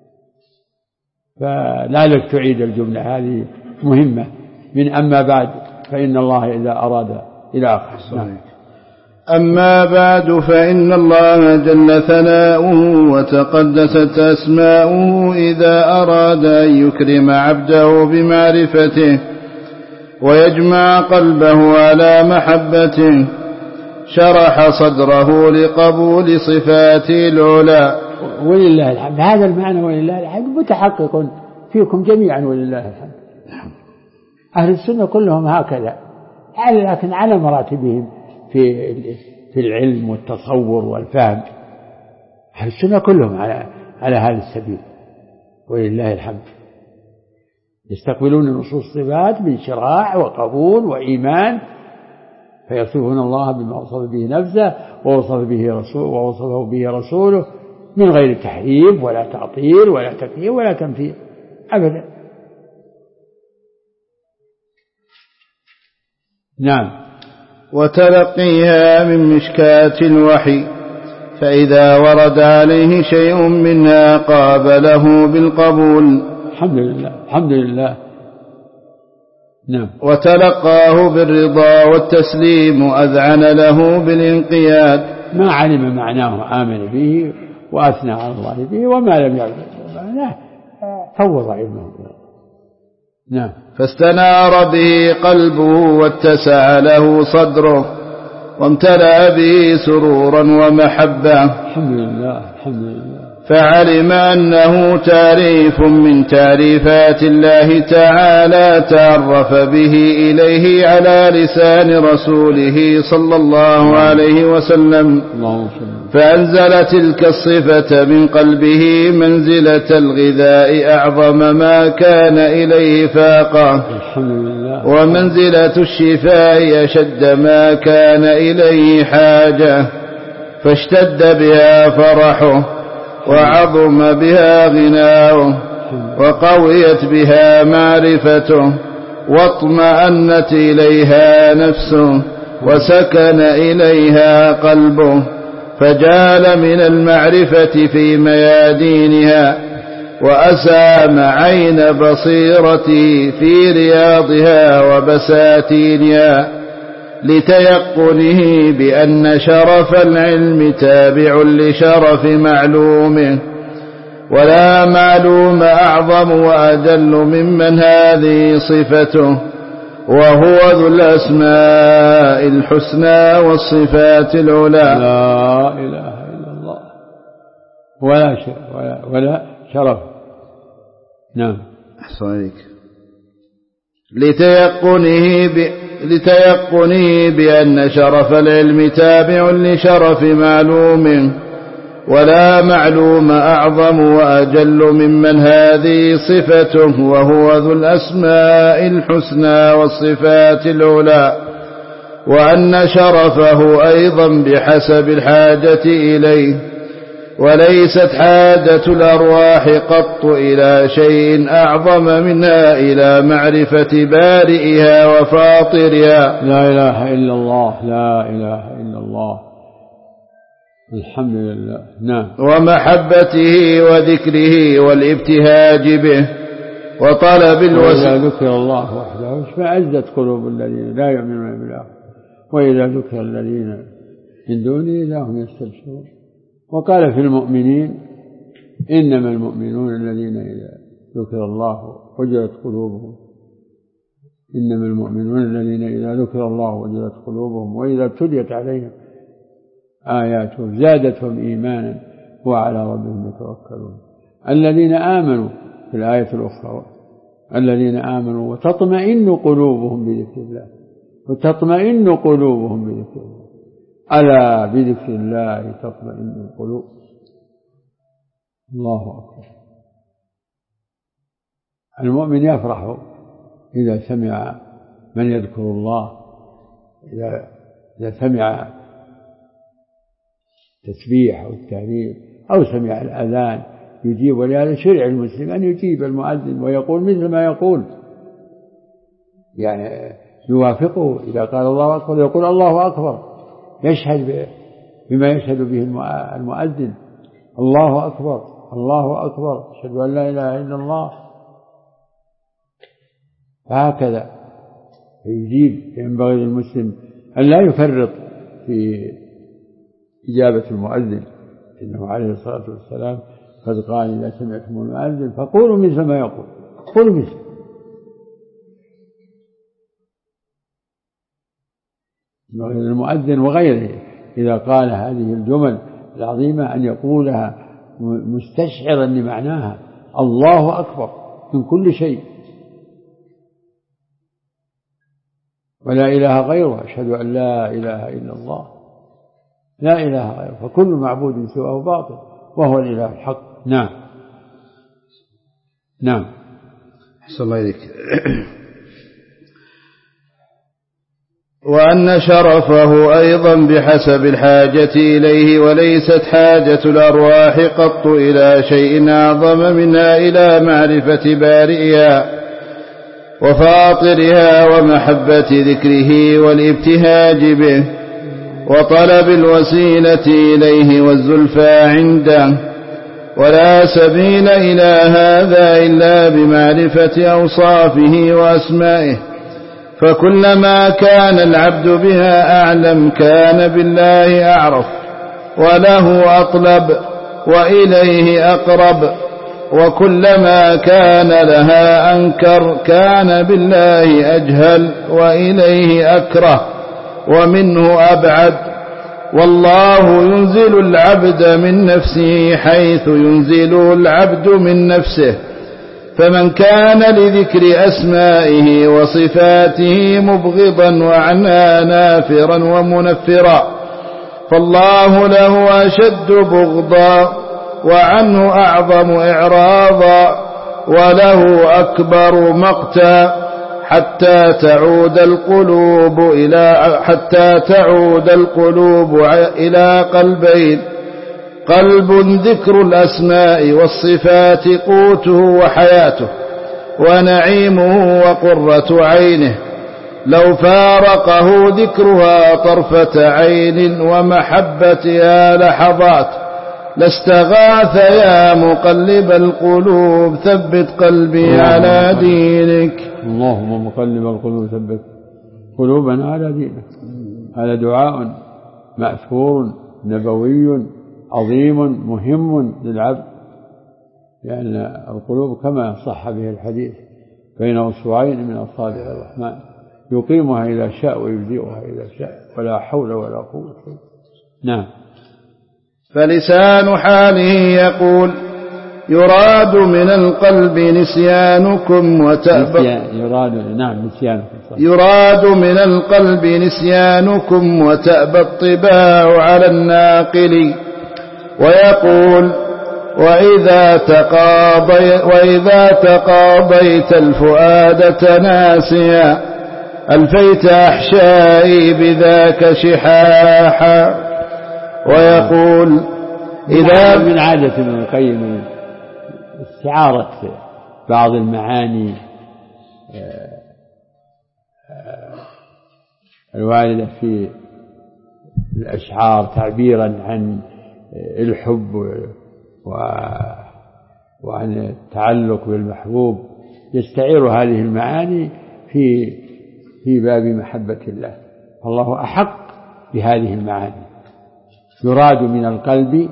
فلا لك تعيد الجملة هذه مهمة من أما بعد فإن الله إذا أراد إلى آخر. أما بعد فإن الله جل ثناؤه وتقدست أسماؤه إذا أراد أن يكرم عبده بمعرفته ويجمع قلبه على محبته شرح صدره لقبول صفاته العلى. ولله الحمد. هذا المعنى ولله الحمد متحقق فيكم جميعا ولله الحمد. أهل السنة كلهم هكذا، لكن على مراتبهم في العلم والتصور والفهم. أهل السنة كلهم على هذا السبيل ولله الحمد، يستقبلون نصوص الصفات بانشراح وقبول وإيمان، فيصفون الله بما وصف به نفسه ووصفه به رسوله من غير تحريف ولا تعطيل ولا تكييف ولا تمثيل أبدا. نعم. وتلقيها من مشكاة الوحي، فإذا ورد عليه شيء منها قابله بالقبول. الحمد لله الحمد لله. نعم. وتلقاه بالرضا والتسليم أذعن له بالانقياد. ما علم معناه آمن به وأثنى على الله به، وما لم يعلم معناه فوض علمه. نعم. فاستنار به قلبه واتسع له صدره وامتلأ به سرورا ومحبة. الحمد لله الحمد لله. فعلم أنه تعريف من تعريفات الله تعالى تعرف به إليه على لسان رسوله صلى الله عليه وسلم، فأنزل تلك الصفة من قلبه منزلة الغذاء أعظم ما كان إليه فاقة، ومنزلة الشفاء أشد ما كان إليه حاجة، فاشتد بها فرحه وعظم بها غناؤه وقويت بها معرفته واطمأنت إليها نفسه وسكن إليها قلبه، فجال من المعرفة في ميادينها وأسام عين بصيرتي في رياضها وبساتينها لتيقنه بأن شرف العلم تابع لشرف معلومه، ولا معلوم أعظم وأجل ممن هذه صفته، وهو ذو الأسماء الحسنى والصفات العلى. لا إله إلا الله ولا شرف. نعم. أحسن عليك. لتيقنه بأن شرف العلم تابع لشرف معلوم، ولا معلوم أعظم وأجل ممن هذه صفته، وهو ذو الأسماء الحسنى والصفات العلى، وأن شرفه أيضا بحسب الحاجة إليه، وليست حاجة الأرواح قط إلى شيء أعظم منها إلى معرفة بارئها وفاطرها. لا إله إلا الله، لا إله إلا الله، الحمد لله. نعم. ومحبته وذكره والابتهاج به وطلب الوسيلة. وإذا ذكر الله وحده اشمأزت قلوب الذين لا يؤمنون بالآخرة، وإذا ذكر الذين من دونه إذا هم يستبشرون. وقال في المؤمنين إنما المؤمنون الذين إذا ذكر الله وجلت قلوبهم، إنما المؤمنون الذين إذا ذكر الله وجلت قلوبهم وإذا ابتليت عليهم آياته زادتهم إيمانا وعلى ربهم يتوكلون. الذين آمنوا في الآية الأخرى، الذين آمنوا وتطمئن قلوبهم بذكر الله، وتطمئن قلوبهم بذكر الله. ألا بذكر الله تطمئن القلوب. الله أكبر. المؤمن يفرح إذا سمع من يذكر الله، إذا سمع التسبيح أو التهليل أو سمع الأذان يجيب. ولهذا شرع المسلم أن يجيب المؤذن ويقول مثل ما يقول، يعني يوافقه. إذا قال الله أكبر يقول الله أكبر، يشهد بما يشهد به المؤذن. الله أكبر، الله أكبر، أشهد أن لا إله إلا الله. فهكذا يجيب. ينبغي للمسلم أن لا يفرط في إجابة المؤذن، إنه عليه الصلاة والسلام قد قال إذا سمعتم المؤذن فقولوا مثل ما يقول، قولوا مثل. ينبغي للمؤذن وغيره إذا قال هذه الجمل العظيمة أن يقولها مستشعرا لمعناها. الله أكبر من كل شيء، ولا إله غيره، أشهد أن لا إله إلا الله، لا إله غيره، فكل معبود سواه باطل وهو الإله الحق. نعم. نعم. أحسن الله إليك. وأن شرفه أيضا بحسب الحاجة إليه، وليست حاجة الأرواح قط إلى شيء أعظم منها إلى معرفة بارئها وفاطرها ومحبة ذكره والابتهاج به وطلب الوسيلة إليه والزلفى عنده. ولا سبيل إلى هذا إلا بمعرفة أوصافه وأسمائه، فكلما كان العبد بها أعلم كان بالله أعرف وله أطلب وإليه أقرب، وكلما كان لها أنكر كان بالله أجهل وإليه أكره ومنه أبعد. والله ينزل العبد من نفسه حيث ينزل العبد من نفسه، فمن كان لذكر أسمائه وصفاته مبغضا وعنها نافرا ومنفرا فالله له أشد بغضا وعنه أعظم إعراضا وله أكبر مقتا، حتى تعود القلوب إلى قلبين: قلب ذكر الأسماء والصفات قوته وحياته ونعيمه وقرة عينه، لو فارقه ذكرها طرفة عين ومحبتها لحظات لاستغاث يا مقلب القلوب ثبت قلبي على دينك. اللهم مقلب القلوب ثبت قلوبنا على دينك. هذا دعاء مأثور نبوي عظيم مهم للعبد، لأن القلوب كما صح به الحديث بين أصبعين من أصابع الرحمن يقيمها إذا شاء ويبدئها إذا شاء ولا حول ولا قوة. نعم. فلسان حاله يقول يراد من القلب نسيانكم يراد من القلب نسيانكم وتأبى الطباع على الناقل. ويقول وإذا تقاضيت الفؤاد تناسيا ألفيت أحشائي بذاك شحاحا. ويقول إذا من عادة ابن القيم استعارة بعض المعاني الواردة في الأشعار تعبيرا عن الحب وعن التعلق بالمحبوب، يستعير هذه المعاني في باب محبة الله، فالله أحق بهذه المعاني. يراد من القلب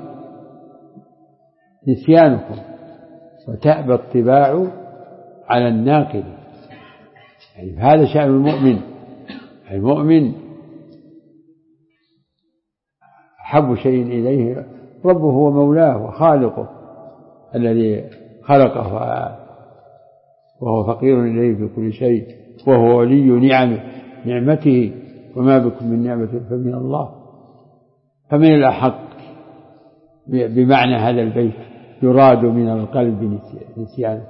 نسيانكم وتأبى الطباع على الناقل. يعني هذا شأن المؤمن. المؤمن أحب شيء إليه ربه ومولاه وخالقه الذي خلقه وهو فقير إليه في كل شيء، وهو ولي نعمته، وما بكم من نعمة فمن الله. فمن الأحق بمعنى هذا البيت يراد من القلب نسيانه.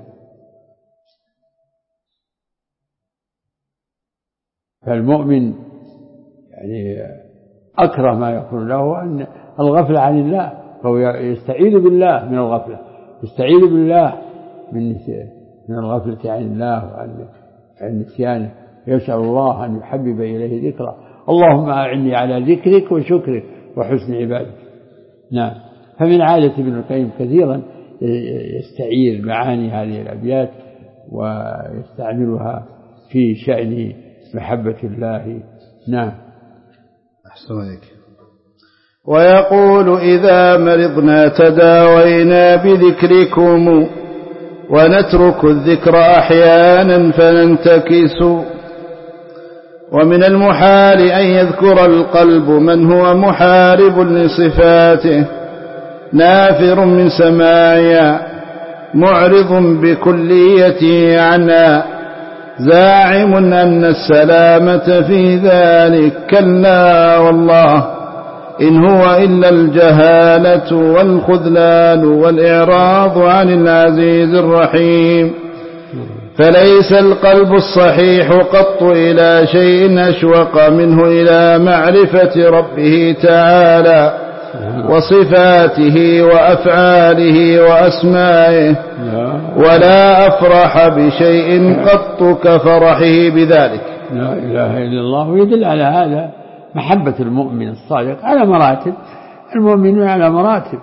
فالمؤمن يعني أكره ما يكون له أن الغفلة عن الله، فهو يستعيذ بالله من الغفلة، يستعيذ بالله من الغفلة عن الله وعن نسيانه، يسأل الله أن يحبب إليه ذكره. اللهم أعني على ذكرك وشكرك وحسن عبادك. نعم. فمن عادة ابن القيم كثيرا يستعير معاني هذه الأبيات ويستعملها في شأن محبة الله. نعم. أحسن عليك. ويقول إذا مرضنا تداوينا بذكركم ونترك الذكر أحيانا فننتكس. ومن المحال أن يذكر القلب من هو محارب لصفاته نافر من سمايا معرض بكليته عنا زاعم أن السلامة في ذلك. كلا والله إن هو إلا الجهالة والخذلان والإعراض عن العزيز الرحيم. فليس القلب الصحيح قط إلى شيء أشوق منه إلى معرفة ربه تعالى وصفاته وأفعاله وأسمائه، ولا أفرح بشيء قط كفرحه بذلك. لا إله إلا الله. ويدل على هذا محبة المؤمن الصادق على مراتب. المؤمنون على مراتب،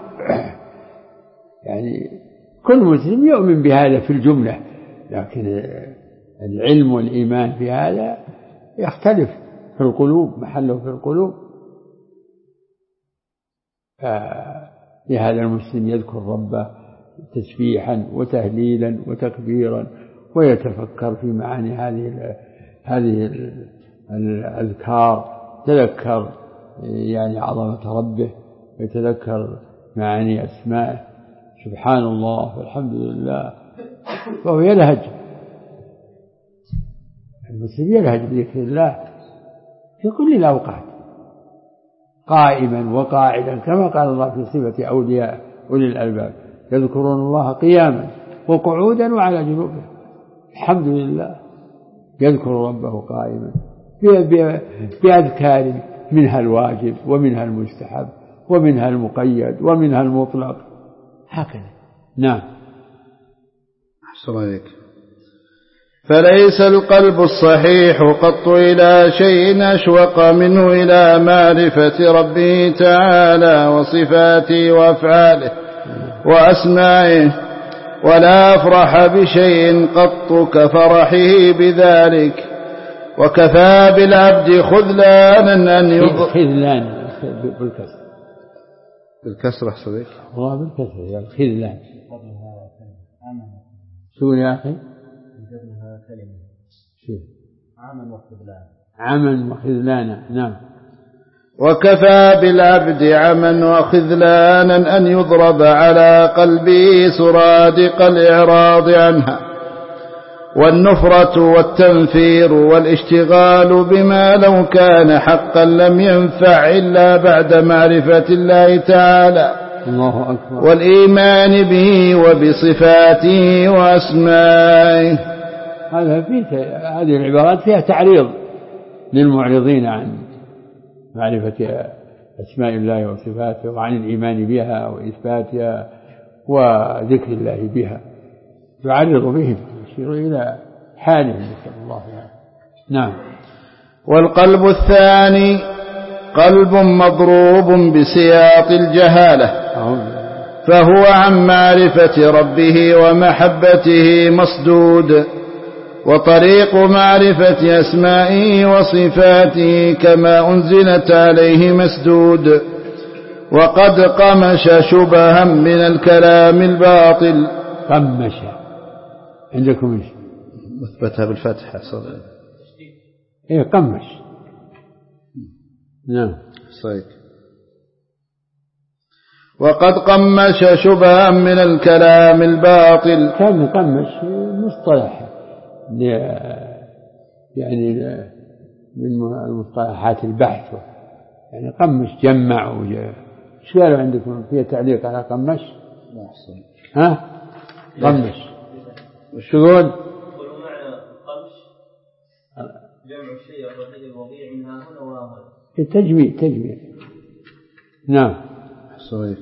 يعني كل مسلم يؤمن بهذا في الجملة، لكن العلم والإيمان في هذا يختلف في القلوب، محله في القلوب. فلهذا المسلم يذكر ربه تسبيحا وتهليلا وتكبيرا ويتفكر في معاني هذه الأذكار، تذكر يعني عظمة ربه، يتذكر معاني أسمائه، سبحان الله والحمد لله، فهو يلهج. المسلم يلهج بذكر الله في كل الأوقات قائما وقاعدا، كما قال الله في صفة أولياء أولي الألباب يذكرون الله قياما وقعودا وعلى جنوبهم. الحمد لله. يذكر ربه قائما بأذكار منها الواجب ومنها المستحب ومنها المقيد ومنها المطلق، هكذا. نعم. أحسن عليك. فليس القلب الصحيح قط إلى شيء أشوق منه إلى معرفة ربه تعالى وصفاته وأفعاله وأسمائه، ولا أفرح بشيء قط كفرحه بذلك. وكفى بالعبد خذلانا أن يضر خذلان بالكسر حسبك الله بالكسر يا الخذلان. شو يا أخي؟ عمى وخذلانا. نعم. وكفى بالعبد عمى وخذلانا أن يضرب على قلبه سرادق الإعراض عنها والنفرة والتنفير والاشتغال بما لو كان حقا لم ينفع إلا بعد معرفة الله تعالى الله أكبر والإيمان به وبصفاته وأسمائه. هذه العبارات فيها تعريض للمعرضين عن معرفة أسماء الله وصفاته وعن الإيمان بها وإثباتها وذكر الله بها، يعرض بهم يشير إلى حالهم نسأل الله يعني. نعم. والقلب الثاني قلب مضروب بسياط الجهالة، فهو عن معرفة ربه ومحبته مسدود، وطريق معرفة أسمائه وصفاته كما أنزلت عليه مسدود، وقد قمش شبها من الكلام الباطل. قمش عندكم ايش؟ مثبتها بالفتحة صدق. ايه قمش. نعم صحيح. وقد قمش شبها من الكلام الباطل. كان قمش مصطلح يعني من مصطلحات البحث، يعني قمش جمع ايش قالوا عندكم فيها تعليق على قمش؟ ها قمش وش يقول؟ معنى قمش جمع الشيء الرقيق الوضيع من ها هنا وها هنا. تجميع. نعم صحيح.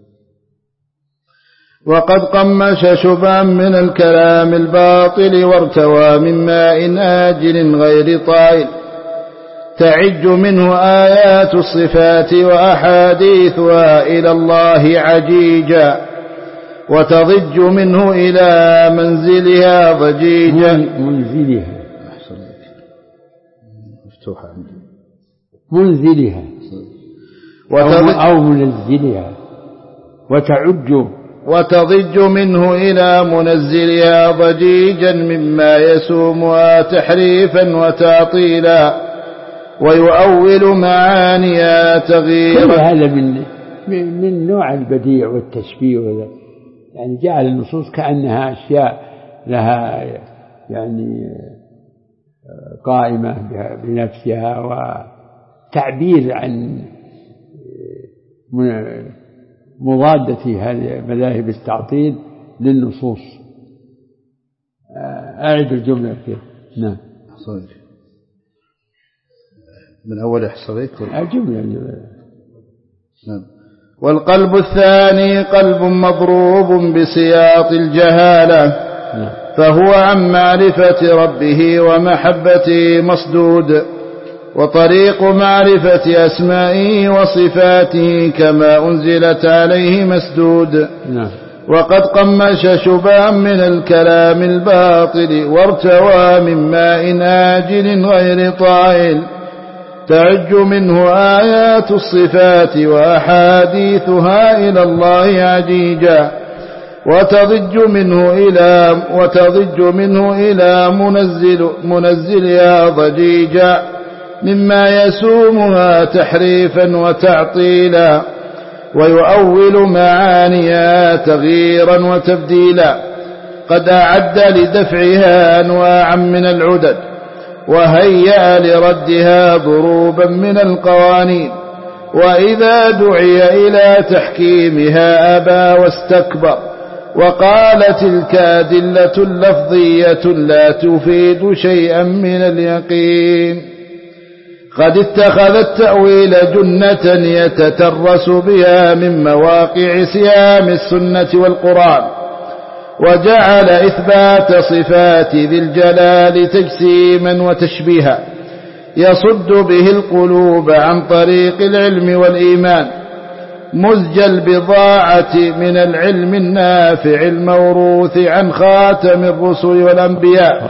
وقد قمش شبها من الكلام الباطل وارتوى من ماء آجل غير طائل، تعج منه آيات الصفات وأحاديثها إلى الله عجيجا، وتضج منه إلى منزلها ضجيجا. منزلها مفتوحة منزلها أو منزلها، وتضج منه إلى منزلها ضجيجا مما يسومها تحريفا وتعطيلا، ويؤول معانيها تغييرا. كل هذا من نوع البديع والتشبيه، يعني جعل النصوص كأنها أشياء لها يعني قائمة بنفسها، وتعبير عن مضادة هذه مذاهب التعطيل للنصوص. أعد الجملة كيف. نعم صحيح. من أول حصريك الجملة. نعم. والقلب الثاني قلب مضروب بسياط الجهالة، فهو عن معرفة ربه ومحبته مسدود، وطريق معرفة أسمائه وصفاته كما أنزلت عليه مسدود. وقد قمش شبها من الكلام الباطل وارتوى من ماء آجل غير طائل، تعج منه آيات الصفات وأحاديثها إلى الله عجيجا، وتضج منه إلى منزلها ضجيجا مما يسومها تحريفا وتعطيلا، ويؤول معانيها تغييرا وتبديلا. قد أعد لدفعها أنواعا من العدد، وهيأ لردها ضروبا من القوانين، وإذا دعي إلى تحكيمها أبى واستكبر، وقال تلك أدلة لفظية لا تفيد شيئا من اليقين. قد اتخذ التأويل جنة يتترس بها من مواقع سيام السنة والقرآن، وجعل إثبات صفات ذي الجلال تجسيما وتشبيها يصد به القلوب عن طريق العلم والإيمان، مزج البضاعة من العلم النافع الموروث عن خاتم الرسل والأنبياء،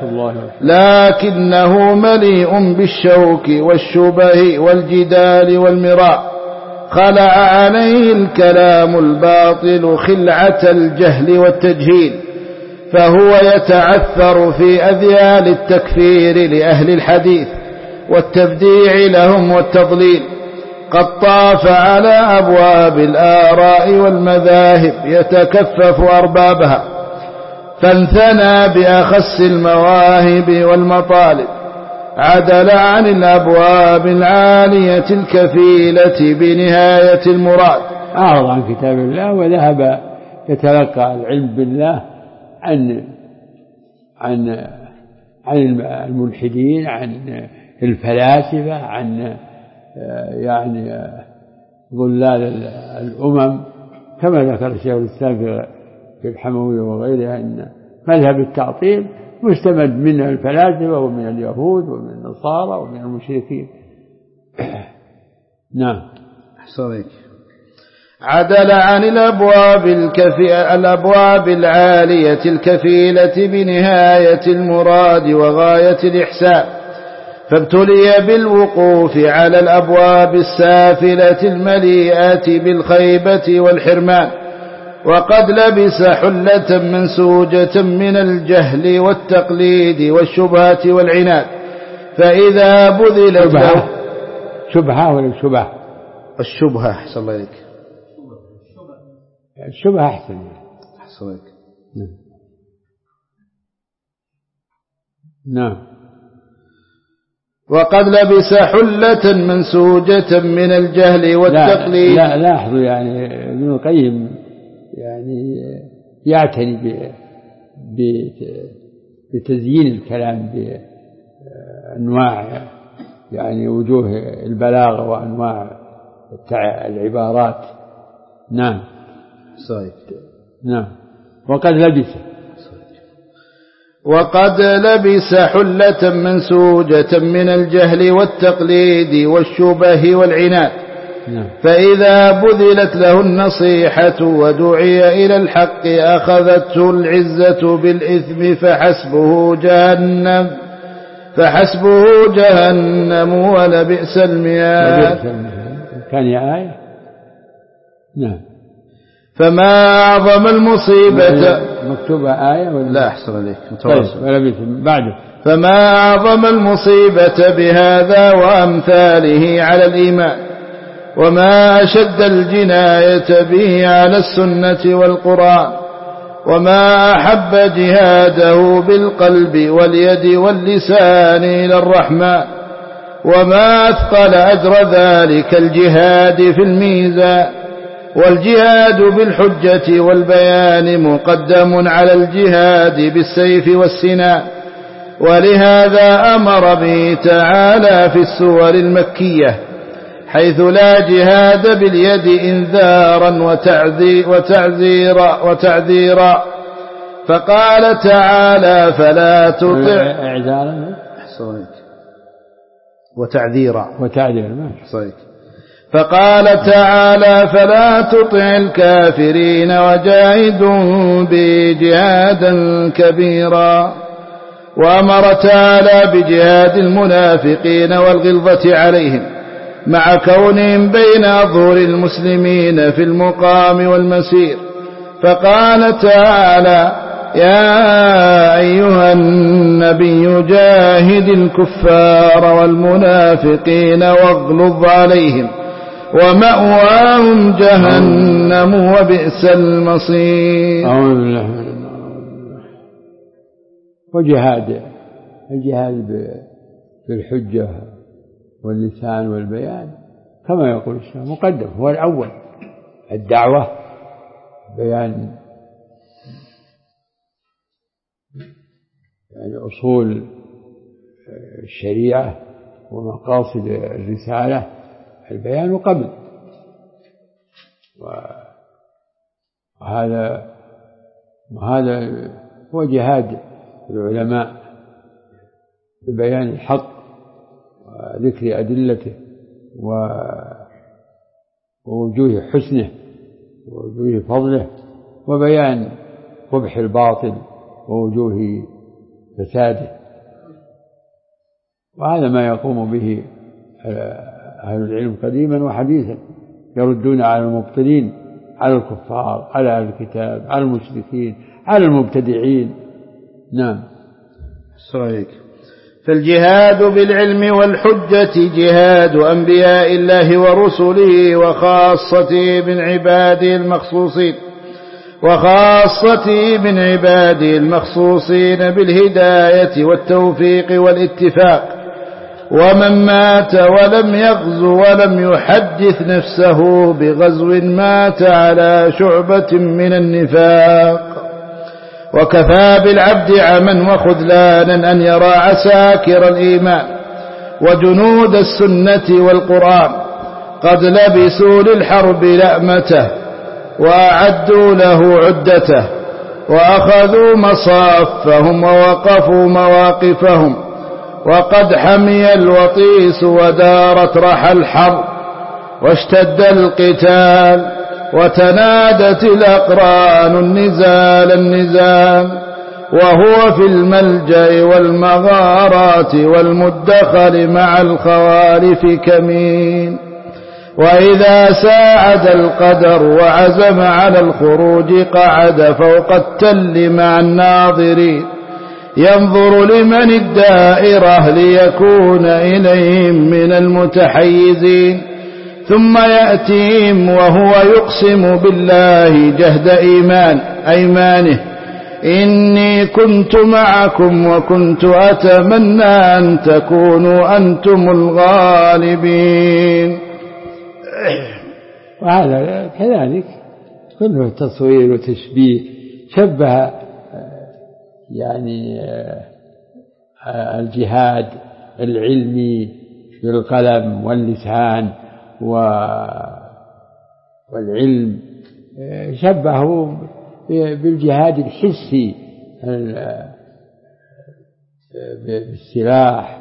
لكنه مليء بالشوك والشبه والجدال والمراء، خلع عليه الكلام الباطل خلعة الجهل والتجهيل، فهو يتعثر في أذيال التكفير لأهل الحديث والتبديع لهم والتضليل. قد طاف على أبواب الآراء والمذاهب يتكفف أربابها، فانثنى بأخس المواهب والمطالب، عدل عن الأبواب العالية الكفيلة بنهاية المراد، أعرض عن كتاب الله وذهب يتلقى العلم بالله عن الملحدين، عن الفلاسفة، عن يعني ضلال الأمم، كما ذكر شيخ الإسلام في الحموية وغيرها أن مذهب التعطيل مستمد من الفلاسفة ومن اليهود ومن النصارى ومن المشركين. نعم. أحسنك. عدل عن الأبواب العالية الكفيلة بنهاية المراد وغاية الإحسان، فابتلي بالوقوف على الأبواب السافلة المليئة بالخيبة والحرمان، وقد لبس حلة منسوجة من الجهل والتقليد والشبهة والعناد، فإذا بذلت له شبهة ولا شبهة؟ الشبهة. أحسن الله إليك. الشبهة أحسن. أحسن الله إليك. نعم. وقد لبس حلة منسوجة من الجهل والتقليد. لا لاحظوا يعني ابن القيم يعني يعتني بتزيين الكلام بأنواع يعني وجوه البلاغة وأنواع العبارات. نعم صحيح. نعم. وقد لبس حلة منسوجة من الجهل والتقليد والشبه والعناد، فإذا بذلت له النصيحة ودعي إلى الحق أخذته العزة بالإثم فحسبه جهنم ولبئس المهاد. كان آية. نعم. فما أعظم المصيبة. مكتوبة آية ولا لا؟ أحسن عليك. بعده. فما أعظم المصيبة بهذا وأمثاله على الإيمان، وما أشد الجناية به على السنة والقرآن، وما أحب جهاده بالقلب واليد واللسان إلى الرحمن، وما أثقل أجر ذلك الجهاد في الميزان. والجهاد بالحجة والبيان مقدم على الجهاد بالسيف والسنان، ولهذا أمر به تعالى في السور المكية حيث لا جهاد باليد إنذارا وتعذيرا، فقال تعالى فلا تطع إعذارا وتعذيرا صحيح. فقال تعالى فلا تطع الكافرين وجاهدهم بجهادا كبيرا. وأمر تعالى بجهاد المنافقين والغلظة عليهم مع كونهم بين أظهر المسلمين في المقام والمسير، فقال تعالى يا أيها النبي جاهد الكفار والمنافقين واغلظ عليهم ومأواهم جهنم وبئس المصير. أعوذ بالله من الجهاد بالحجة واللسان والبيان كما يقول الشيخ مقدم، هو الأول الدعوة، بيان يعني أصول الشريعة ومقاصد الرسالة، البيان قبل، وهذا وهذا هو جهاد العلماء ببيان الحق وذكر أدلته ووجوه حسنه ووجوه فضله وبيان قبح الباطل ووجوه فساده. وهذا ما يقوم به أهل العلم قديما وحديثا، يردون على المبطلين، على الكفار، على أهل الكتاب، على المشركين، على المبتدعين. نعم. صحيح. فالجهاد بالعلم والحجة جهاد أنبياء الله ورسله وخاصته من عباده المخصوصين بالهداية والتوفيق والاتفاق. ومن مات ولم يغزو ولم يحدث نفسه بغزو مات على شعبة من النفاق. وكفى بالعبد عما وخذلانا أن يرى عساكر الإيمان وجنود السنة والقرآن قد لبسوا للحرب لأمته وأعدوا له عدته وأخذوا مصافهم ووقفوا مواقفهم، وقد حمي الوطيس ودارت رحى الحرب واشتد القتال وتنادت الأقران النزال، وهو في الملجأ والمغارات والمدخل مع الخوالف كمين. وإذا ساعد القدر وعزم على الخروج قعد فوق التل مع الناظرين ينظر لمن الدائرة ليكون إليهم من المتحيزين، ثم يأتيهم وهو يقسم بالله جهد أيمانه إني كنت معكم وكنت أتمنى أن تكونوا أنتم الغالبين. وهذا كذلك كله تصوير وتشبيه، شبه يعني الجهاد العلمي بالقلم واللسان والعلم، شبهه بالجهاد الحسي بالسلاح،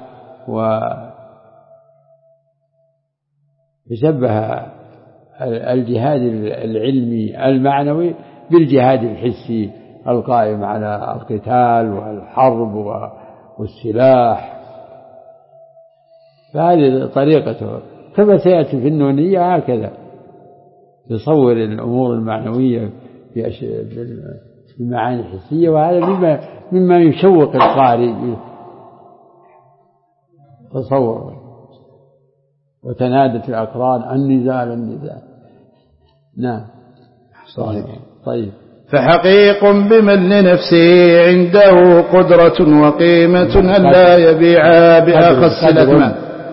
وشبه الجهاد العلمي المعنوي بالجهاد الحسي القائم على القتال والحرب والسلاح. فهذه طريقته كما سيأتي في النونية، هكذا يصور الأمور المعنوية بالمعاني الحسية، وهذا مما يشوق القارئ تصور. وتنادت الأقران النزال. نعم. صحيح. طيب. فحقيق بمن لنفسه عنده قدرة وقيمة أن لا يبيعها بأخس الأثمان.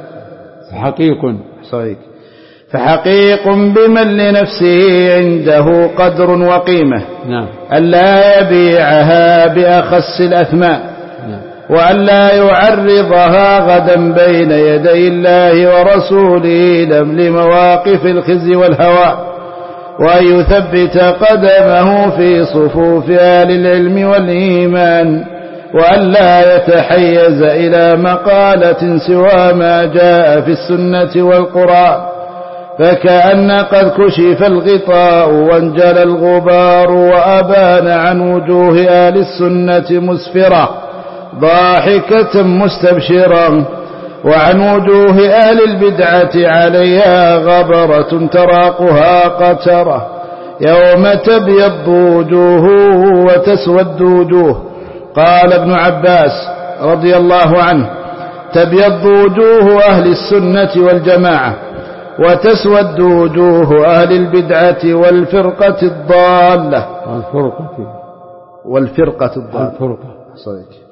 فحقيق بمن لنفسه عنده قدر وقيمة أن لا يبيعها بأخس الأثمان، وأن لا يعرضها غدا بين يدي الله ورسوله لمواقف الخزي والهوى، وأن يثبت قدمه في صفوف أهل العلم والإيمان، وأن لا يتحيز إلى مقالة سوى ما جاء في السنة والقرآن، فكأن قد كشف الغطاء وانجلى الغبار وأبان عن وجوه أهل السنة مسفرة ضاحكة مستبشرة، وعن وجوه أهل البدعة عليها غبرة تراقها قترة، يوم تبيض وجوه وتسود وجوه. قال ابن عباس رضي الله عنه: تبيض وجوه أهل السنة والجماعة وتسود وجوه أهل البدعة والفرقة الضالة. صحيح.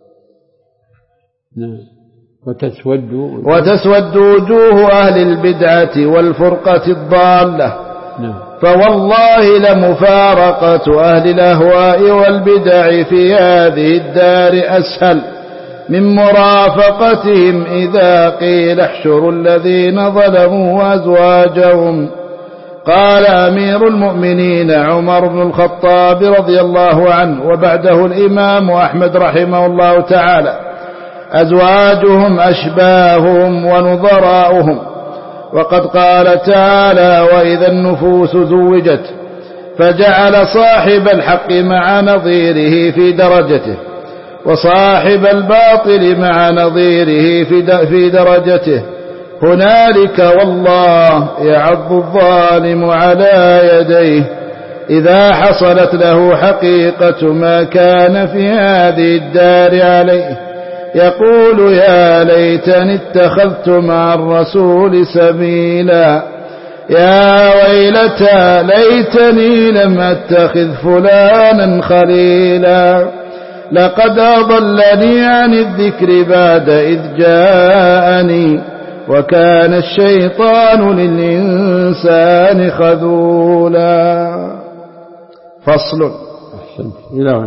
وتسود وجوه أهل البدعة والفرقة الضالة. فوالله لمفارقة أهل الأهواء والبدع في هذه الدار أسهل من مرافقتهم إذا قيل احشروا الذين ظلموا وأزواجهم قال أمير المؤمنين عمر بن الخطاب رضي الله عنه وبعده الإمام أحمد رحمه الله تعالى: أزواجهم أشباههم ونظراؤهم. وقد قال تعالى: وإذا النفوس زوجت، فجعل صاحب الحق مع نظيره في درجته، وصاحب الباطل مع نظيره في درجته. هنالك والله يعض الظالم على يديه إذا حصلت له حقيقة ما كان في هذه الدار عليه، يقول: يا ليتني اتخذت مع الرسول سبيلا، يا ويلتى ليتني لم أتخذ فلانا خليلا، لقد أضلني عن الذكر بعد إذ جاءني، وكان الشيطان للإنسان خذولا. فصل. أحسنت. إلى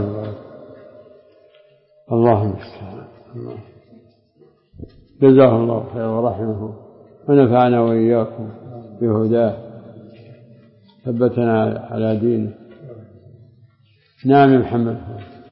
اللهم جزاه الله خيرا ورحمه ونفعنا وإياكم بهداه، ثبتنا على دينه. نعم محمد.